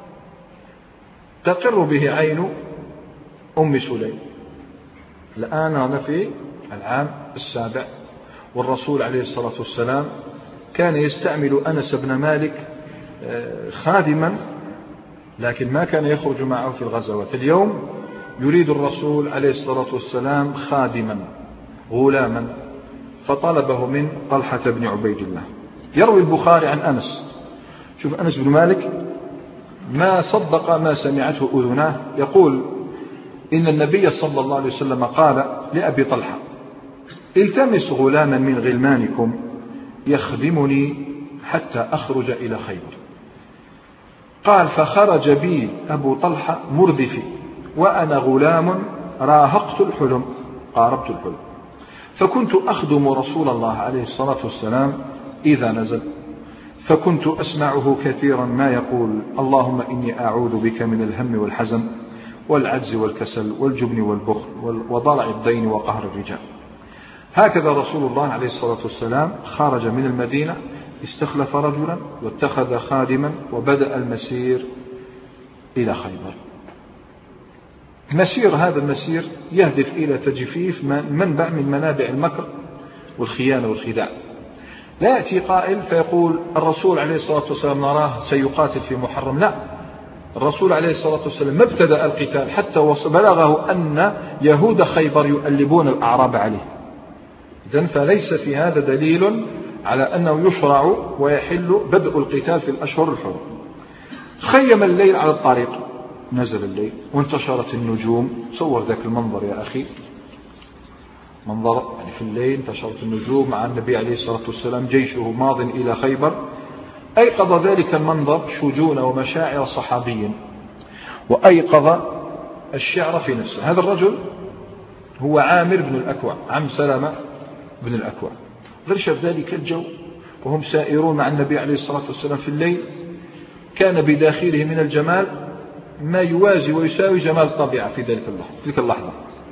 تقر به عين أم سليم. الآن أنا في العام السابع، والرسول عليه الصلاة والسلام كان يستعمل أنس بن مالك خادما، لكن ما كان يخرج معه في الغزوات. اليوم يريد الرسول عليه الصلاة والسلام خادما غلاما، فطلبه من طلحة بن عبيد الله. يروي البخاري عن أنس، شوف أنس بن مالك ما صدق ما سمعته أذناه، يقول: إن النبي صلى الله عليه وسلم قال لأبي طلحة: التمس غلاما من غلمانكم يخدمني حتى أخرج إلى خيبر. قال فخرج بي أبو طلحة مردفي وأنا غلام راهقت الحلم قاربت الحلم فكنت أخدم رسول الله عليه الصلاة والسلام إذا نزل فكنت أسمعه كثيرا ما يقول اللهم إني أعوذ بك من الهم والحزن والعجز والكسل والجبن والبخل وضلع الدين وقهر الرجال. هكذا رسول الله عليه الصلاة والسلام خرج من المدينة استخلف رجلا واتخذ خادما وبدأ المسير إلى خيبر. مسير هذا المسير يهدف إلى تجفيف منبع من منابع المكر والخيانة والخداع. لا يأتي قائل فيقول الرسول عليه الصلاة والسلام نراه سيقاتل في محرم. لا، الرسول عليه الصلاة والسلام ما ابتدأ القتال حتى بلغه أن يهود خيبر يؤلبون الأعراب عليه. إذن فليس في هذا دليل على أنه يشرع ويحل بدء القتال في الأشهر الحرم. خيم الليل على الطريق، نزل الليل وانتشرت النجوم. تصور ذاك المنظر يا أخي، منظر يعني في الليل انتشرت النجوم مع النبي عليه الصلاة والسلام جيشه ماض إلى خيبر. أيقظ ذلك المنظر شجون ومشاعر صحابي وأيقظ الشعر في نفسه. هذا الرجل هو عامر بن الأكوع، عم سلمة بن الأكوع. غرش في ذلك الجو وهم سائرون مع النبي عليه الصلاة والسلام في الليل، كان بداخله من الجمال ما يوازي ويساوي جمال الطبيعة في ذلك اللحظة, تلك اللحظة.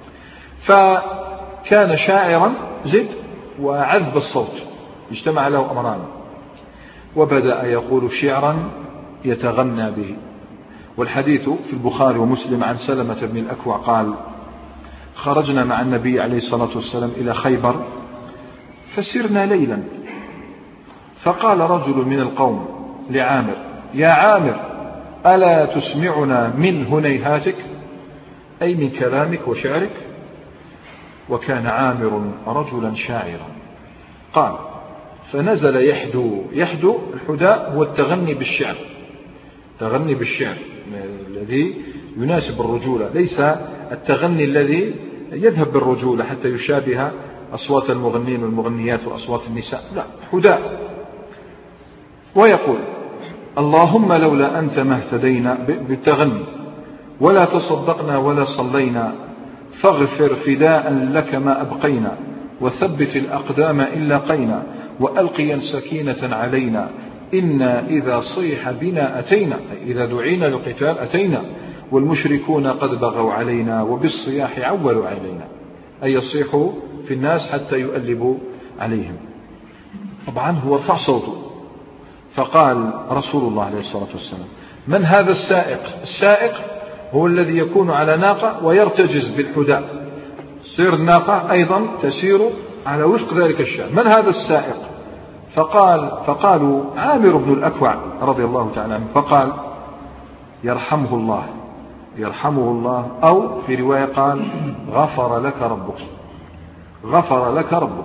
فكان شاعرا زد وعذب الصوت، اجتمع له أمران، وبدأ يقول شعرا يتغنى به. والحديث في البخاري ومسلم عن سلمة بن الأكوع قال خرجنا مع النبي عليه الصلاة والسلام إلى خيبر فسرنا ليلا فقال رجل من القوم لعامر يا عامر ألا تسمعنا من هنيهاتك، أي من كلامك وشعرك؟ وكان عامر رجلا شاعرا. قال فنزل يحدو. يحدو الحداء هو التغني بالشعر، تغني بالشعر الذي يناسب الرجولة، ليس التغني الذي يذهب بالرجولة حتى يشابه أصوات المغنين والمغنيات وأصوات النساء، لا، حداء. ويقول اللهم لولا أنت ما اهتدينا بالتغني ولا تصدقنا ولا صلينا، فاغفر فداء لك ما أبقينا، وثبت الأقدام إن لاقينا، وألقيا سكينة علينا، إنا إذا صيح بنا أتينا، إذا دعينا للقتال أتينا، والمشركون قد بغوا علينا وبالصياح عولوا علينا، أي يصيحوا في الناس حتى يؤلبوا عليهم. طبعا هو رفع صوته فقال رسول الله عليه الصلاة والسلام من هذا السائق؟ السائق هو الذي يكون على ناقة ويرتجز بالحداء، تصير الناقة أيضا تسير على وفق ذلك الشأن. من هذا السائق؟ فقال فقالوا عامر بن الأكوع رضي الله تعالى عنه، فقال يرحمه الله يرحمه الله، أو في رواية قال غفر لك ربك، غفر لك ربك.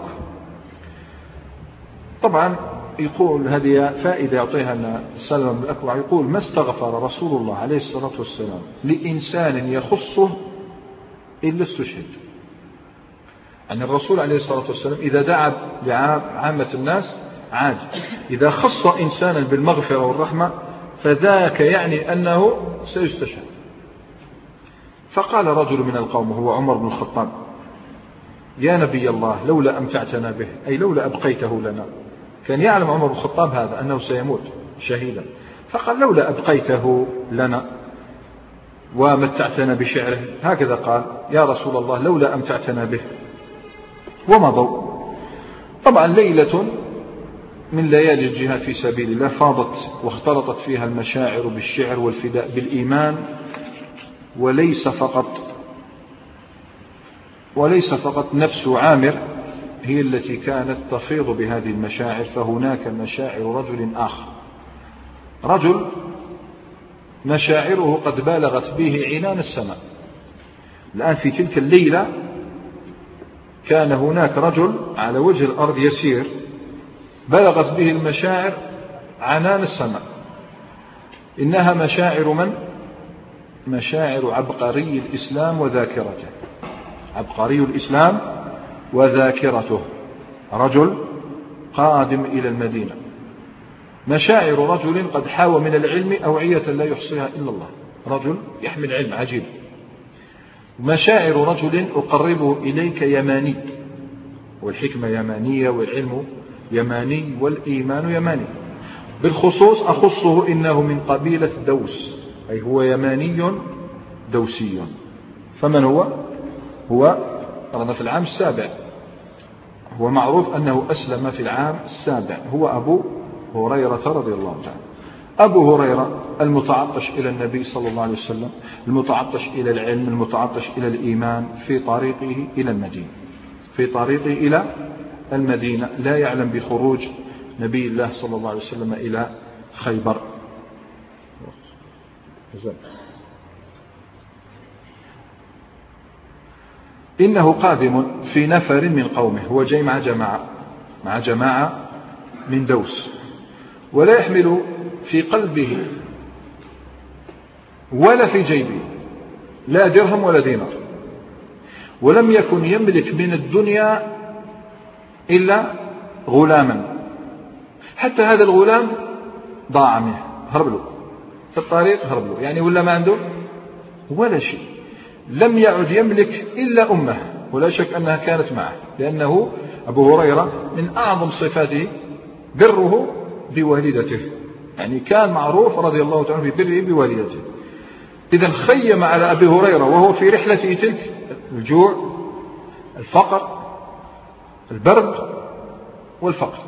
طبعا يقول هذه فائدة يعطيها أن سلمة بن الأكوع يقول ما استغفر رسول الله عليه الصلاة والسلام لإنسان يخصه إلا استشهد. أن الرسول عليه الصلاة والسلام إذا دعا لعامة الناس عاد، إذا خص إنسانا بالمغفرة والرحمة فذاك يعني أنه سيستشهد. فقال رجل من القوم هو عمر بن الخطاب يا نبي الله لولا أمتعتنا به، أي لولا أبقيته لنا. كان يعلم عمر بن الخطاب هذا أنه سيموت شهيدا، فقال لولا أبقيته لنا ومتعتنا بشعره. هكذا قال يا رسول الله لولا أمتعتنا به. ومضوا. طبعا ليلة من ليالي الجهاد في سبيل الله فاضت واختلطت فيها المشاعر بالشعر والفداء بالإيمان، وليس فقط وليس فقط نفس عامر هي التي كانت تفيض بهذه المشاعر، فهناك مشاعر رجل آخر، رجل مشاعره قد بالغت به عنان السماء. الآن في تلك الليلة كان هناك رجل على وجه الأرض يسير بلغت به المشاعر عنان السماء. إنها مشاعر من؟ مشاعر عبقري الإسلام وذاكرته، عبقري الإسلام وذاكرته، رجل قادم إلى المدينة مشاعر رجل قد حاوى من العلم أوعية لا يحصيها إلا الله. رجل يحمل علم عجيب. مشاعر رجل أقربه إليك يماني، والحكمة يمانية والعلم يماني والإيمان يماني. بالخصوص أخصه إنه من قبيلة دوس، أي هو يماني دوسي. فمن هو؟ هو قرن في العام السابع، هو معروف أنه أسلم في العام السابع، هو أبو هريرة رضي الله تعالى. أبو هريرة المتعطش إلى النبي صلى الله عليه وسلم، المتعطش إلى العلم، المتعطش إلى الإيمان، في طريقه إلى المدينة في طريقه إلى المدينة لا يعلم بخروج نبي الله صلى الله عليه وسلم إلى خيبر. إنه قادم في نفر من قومه، هو جاي مع جماعة مع جماعة من دوس، ولا يحمل في قلبه ولا في جيبه لا درهم ولا دينار، ولم يكن يملك من الدنيا إلا غلاما، حتى هذا الغلام ضاع منه، هرب له في الطريق، هرب له يعني، ولا ما عنده ولا شيء. لم يعد يملك إلا أمه، ولا شك أنها كانت معه، لأنه أبو هريرة من أعظم صفاته بره بوالدته، يعني كان معروف رضي الله عنه ببره بوالدته. إذن خيم على أبي هريرة وهو في رحلته تلك الجوع، الفقر، البرد والفقر،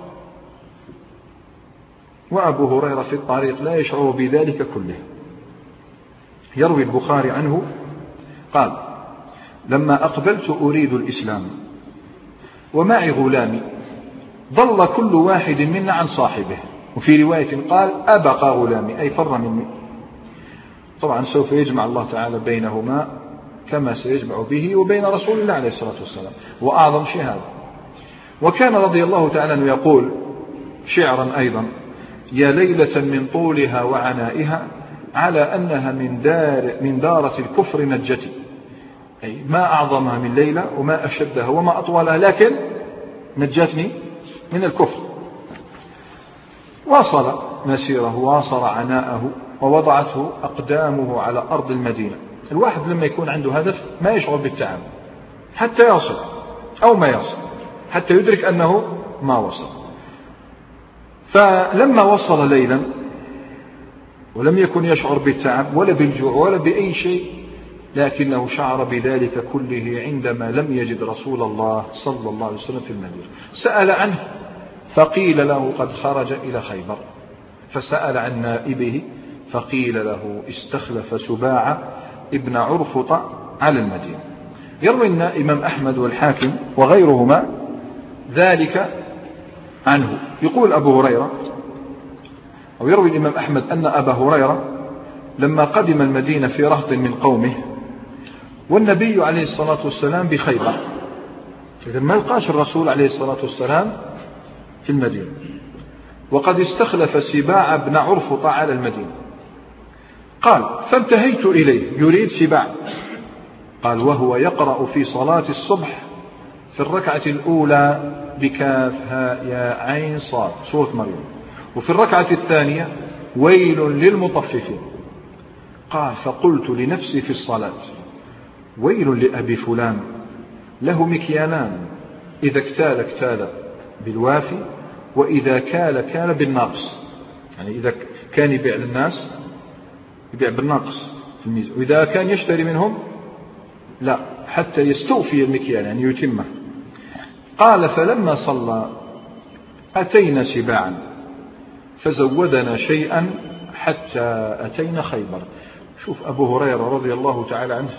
وأبو هريرة في الطريق لا يشعر بذلك كله. يروي البخاري عنه قال: لما أقبلت أريد الإسلام ومعي غلامي ضل كل واحد منا عن صاحبه، وفي رواية قال: أبقى غلامي، أي فر مني. طبعا سوف يجمع الله تعالى بينهما كما سيجمع به وبين رسول الله عليه الصلاة والسلام، وأعظم شيء هذا. وكان رضي الله تعالى عنه يقول شعرا أيضا: يا ليلة من طولها وعنائها على أنها من دار من دارة الكفر نجتي، أي ما أعظمها من ليلة وما أشدها وما أطولها، لكن نجتني من الكفر. واصل مسيره، واصل عناءه، ووضعته أقدامه على أرض المدينة. الواحد لما يكون عنده هدف ما يشعر بالتعب حتى يصل أو ما يصل، حتى يدرك أنه ما وصل. فلما وصل ليلا ولم يكن يشعر بالتعب ولا بالجوع ولا بأي شيء، لكنه شعر بذلك كله عندما لم يجد رسول الله صلى الله عليه وسلم في المدينة. سأل عنه فقيل له قد خرج إلى خيبر، فسأل عن نائبه فقيل له استخلف سباع ابن عرفط على المدينة. يروي الإمام أحمد والحاكم وغيرهما ذلك عنه. يقول أبو هريرة، أو يروي الإمام أحمد أن أبا هريرة لما قدم المدينة في رهط من قومه والنبي عليه الصلاة والسلام بخيبر، إذن ما لقاش الرسول عليه الصلاة والسلام في المدينة، وقد استخلف سباع بن عرفط على المدينة. قال: فانتهيت إليه، يريد سباع. قال: وهو يقرأ في صلاة الصبح في الركعة الأولى بكاف هاء يا عين صاد سورة مريم، وفي الركعة الثانية ويل للمطففين. قال: فقلت لنفسي في الصلاة: ويل لأبي فلان له مكيالان، إذا اكتال اكتال بالوافي، وإذا كال كال بالناقص، يعني إذا كان يبيع للناس يبيع بالناقص في الميزان، وإذا كان يشتري منهم لا، حتى يستوفي المكيال يعني يتمه. قال: فلما صلى أتينا سباعا فزودنا شيئا حتى أتينا خيبر. شوف أبو هريرة رضي الله تعالى عنه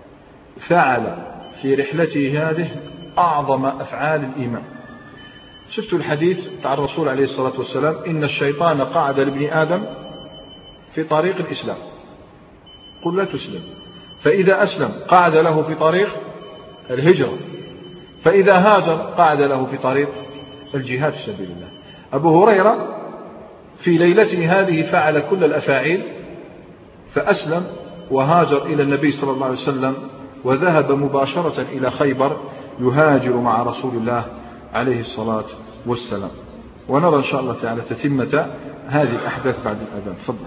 فعل في رحلته هذه أعظم أفعال الإيمان. شفتوا الحديث عن الرسول عليه الصلاة والسلام: إن الشيطان قعد لابن آدم في طريق الإسلام، قل لا تسلم، فإذا أسلم قعد له في طريق الهجرة، فإذا هاجر قعد له في طريق الجهاد في سبيل الله. أبو هريرة في ليلته هذه فعل كل الأفاعيل، فأسلم وهاجر إلى النبي صلى الله عليه وسلم، وذهب مباشرة إلى خيبر يهاجر مع رسول الله عليه الصلاة والسلام. ونرى إن شاء الله تعالى تتمة هذه الأحداث بعد الأذان. تفضل.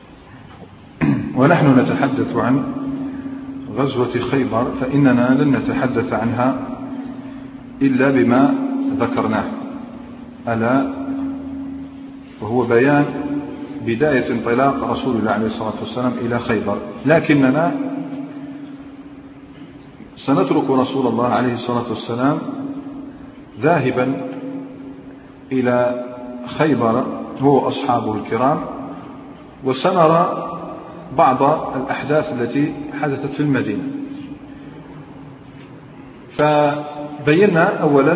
ونحن نتحدث عن غزوة خيبر، فإننا لن نتحدث عنها إلا بما ذكرناه، ألا وهو بيان بداية انطلاق رسول الله عليه الصلاة والسلام إلى خيبر. لكننا سنترك رسول الله عليه الصلاة والسلام ذاهبا إلى خيبر هو أصحابه الكرام، وسنرى بعض الأحداث التي حدثت في المدينة. فبينا أولا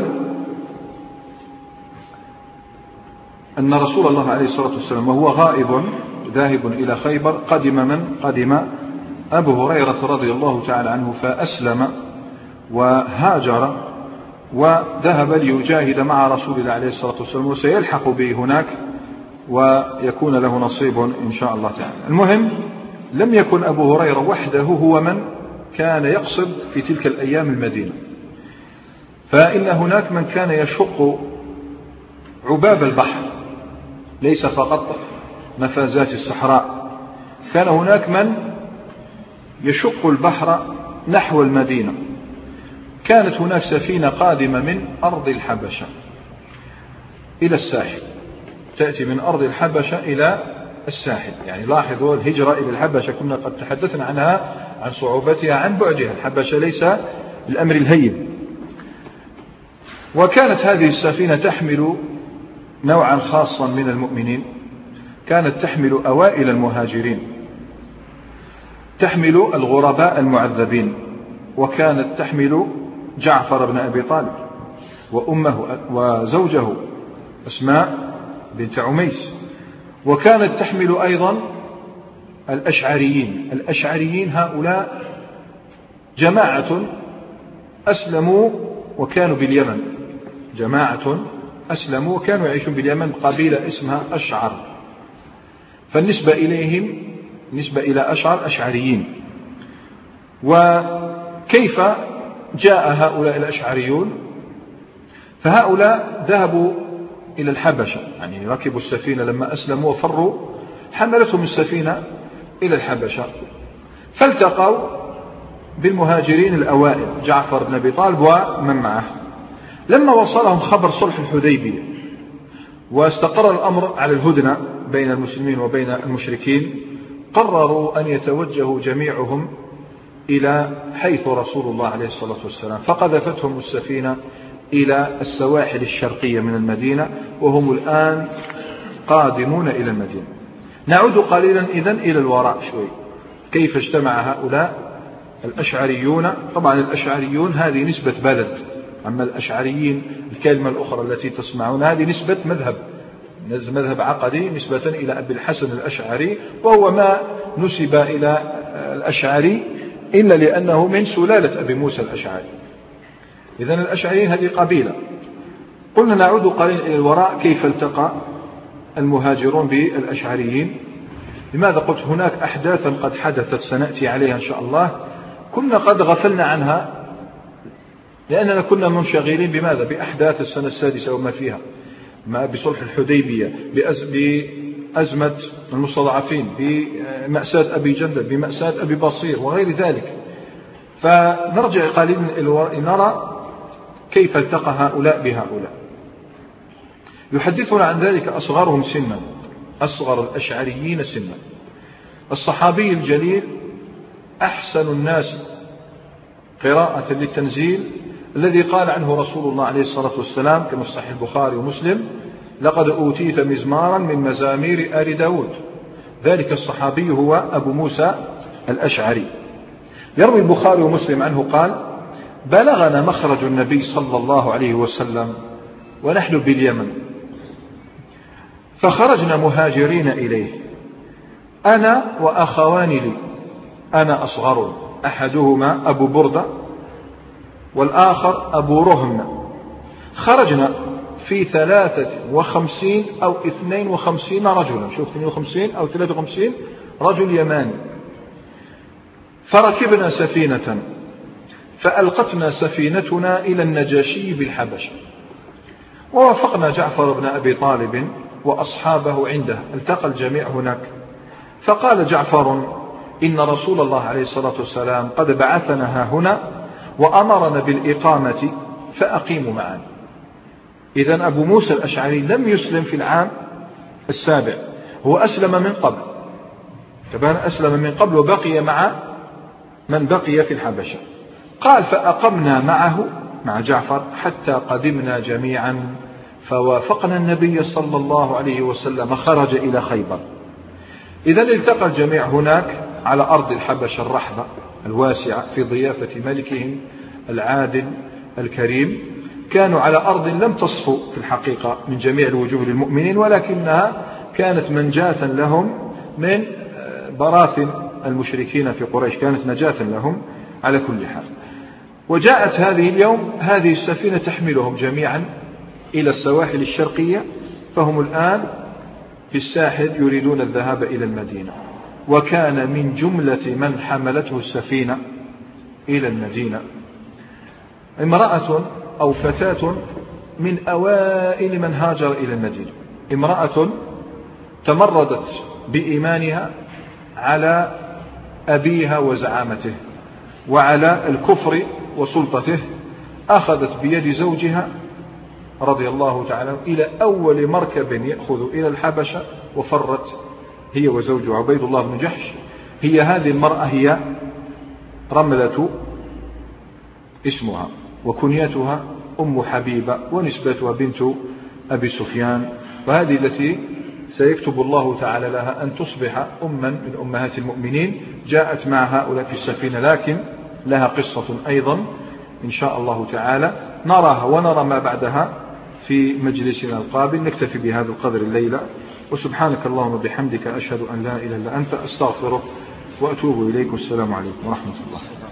أن رسول الله عليه الصلاة والسلام وهو غائب ذاهب إلى خيبر قدم من قدم أبو هريرة رضي الله تعالى عنه، فأسلم وهاجر وذهب ليجاهد مع رسول الله عليه الصلاة والسلام، وسيلحق به هناك ويكون له نصيب إن شاء الله تعالى. المهم لم يكن أبو هريرة وحده هو من كان يقصد في تلك الأيام المدينة، فإن هناك من كان يشق عباب البحر، ليس فقط مفازات الصحراء، كان هناك من يشق البحر نحو المدينة. كانت هناك سفينة قادمة من أرض الحبشة إلى الساحل، تأتي من أرض الحبشة إلى الساحل. يعني لاحظوا الهجرة إلى الحبشة كنا قد تحدثنا عنها، عن صعوبتها، عن بعدها. الحبشة ليس الأمر الهين. وكانت هذه السفينة تحمل نوعا خاصا من المؤمنين، كانت تحمل أوائل المهاجرين، تحمل الغرباء المعذبين، وكانت تحمل جعفر بن أبي طالب وأمه وزوجه أسماء بنت عميس، وكانت تحمل أيضا الأشعريين. الأشعريين هؤلاء جماعة أسلموا وكانوا باليمن، جماعة أسلموا وكانوا يعيشون باليمن، قبيلة اسمها أشعر، فالنسبة إليهم نسبة إلى أشعر أشعريين. وكيف جاء هؤلاء الأشعريون؟ فهؤلاء ذهبوا إلى الحبشة، يعني ركبوا السفينة لما أسلموا وفروا، حملتهم السفينة إلى الحبشة، فالتقوا بالمهاجرين الأوائل جعفر بن أبي طالب ومن معه. لما وصلهم خبر صلح الحديبية واستقر الأمر على الهدنة بين المسلمين وبين المشركين، قرروا أن يتوجهوا جميعهم إلى حيث رسول الله عليه الصلاة والسلام، فقذفتهم السفينة إلى السواحل الشرقية من المدينة، وهم الآن قادمون إلى المدينة. نعود قليلا إذن إلى الوراء شوي، كيف اجتمع هؤلاء الأشعريون. طبعا الأشعريون هذه نسبة بلد، أما الأشعريين الكلمة الأخرى التي تسمعون هذه نسبة مذهب، مذهب عقدي نسبة إلى أبي الحسن الأشعري، وهو ما نسب إلى الأشعري إلا لأنه من سلالة أبي موسى الأشعري. إذن الأشعريين هذه قبيلة. قلنا نعود قليلا إلى الوراء، كيف التقى المهاجرون بالأشعريين. لماذا قلت هناك أحداثا قد حدثت سنأتي عليها إن شاء الله، كنا قد غفلنا عنها لأننا كنا منشغلين بماذا؟ بأحداث السنة السادسة وما فيها، ما بصلح الحديبية، بأزمة المستضعفين، بمأساة أبي جندل، بمأساة أبي بصير وغير ذلك. فنرجع قليلا نرى كيف التقى هؤلاء بهؤلاء. يحدثنا عن ذلك أصغرهم سنا، أصغر الأشعريين سنا، الصحابي الجليل أحسن الناس قراءة للتنزيل، الذي قال عنه رسول الله عليه الصلاة والسلام كما في صحيح البخاري ومسلم: لقد أوتيت مزمارا من مزامير آل داود. ذلك الصحابي هو أبو موسى الأشعري. يروي البخاري ومسلم عنه قال: بلغنا مخرج النبي صلى الله عليه وسلم ونحن باليمن، فخرجنا مهاجرين إليه، أنا وأخوان لي، أنا أصغر، أحدهما أبو بردة والآخر أبو رهم. خرجنا في ثلاثة وخمسين أو اثنين وخمسين رجلا، شوف اثنين وخمسين أو ثلاثة وخمسين رجل يماني. فركبنا سفينة فألقتنا سفينتنا إلى النجاشي بالحبشة، ووافقنا جعفر بن أبي طالب وأصحابه عنده، التقى الجميع هناك. فقال جعفر: إن رسول الله عليه الصلاة والسلام قد بعثنا ها هنا وأمرنا بالإقامة فأقيموا معنا. إذن أبو موسى الأشعري لم يسلم في العام السابع، هو أسلم من قبل، كمان أسلم من قبل وبقي مع من بقي في الحبشة. قال: فأقمنا معه مع جعفر حتى قدمنا جميعا فوافقنا النبي صلى الله عليه وسلم خرج إلى خيبر. إذن التقى الجميع هناك على أرض الحبشة الرحبة الواسعة في ضيافة ملكهم العادل الكريم. كانوا على أرض لم تصفو في الحقيقة من جميع الوجوه للمؤمنين، ولكنها كانت منجاة لهم من براثن المشركين في قريش، كانت نجاة لهم على كل حال. وجاءت هذه اليوم هذه السفينة تحملهم جميعا إلى السواحل الشرقية، فهم الآن في الساحل يريدون الذهاب إلى المدينة. وكان من جملة من حملته السفينة إلى المدينة امرأة أو فتاة من أوائل من هاجر إلى المدينة، امرأة تمردت بإيمانها على أبيها وزعامته وعلى الكفر وسلطته، أخذت بيد زوجها رضي الله تعالى إلى أول مركب يأخذ إلى الحبشة، وفرت هي وزوجها عبيد الله بن جحش. هي هذه المرأة هي رملة اسمها، وكنيتها أم حبيبة، ونسبتها بنت أبي سفيان، وهذه التي سيكتب الله تعالى لها أن تصبح أما من أمهات المؤمنين. جاءت مع هؤلاء في السفينة، لكن لها قصة أيضا إن شاء الله تعالى نراها ونرى ما بعدها في مجلسنا القابل. نكتفي بهذا القدر الليلة، وسبحانك اللهم وبحمدك أشهد أن لا إله إلا أنت أستغفرك وأتوب إليك. والسلام عليكم ورحمة الله.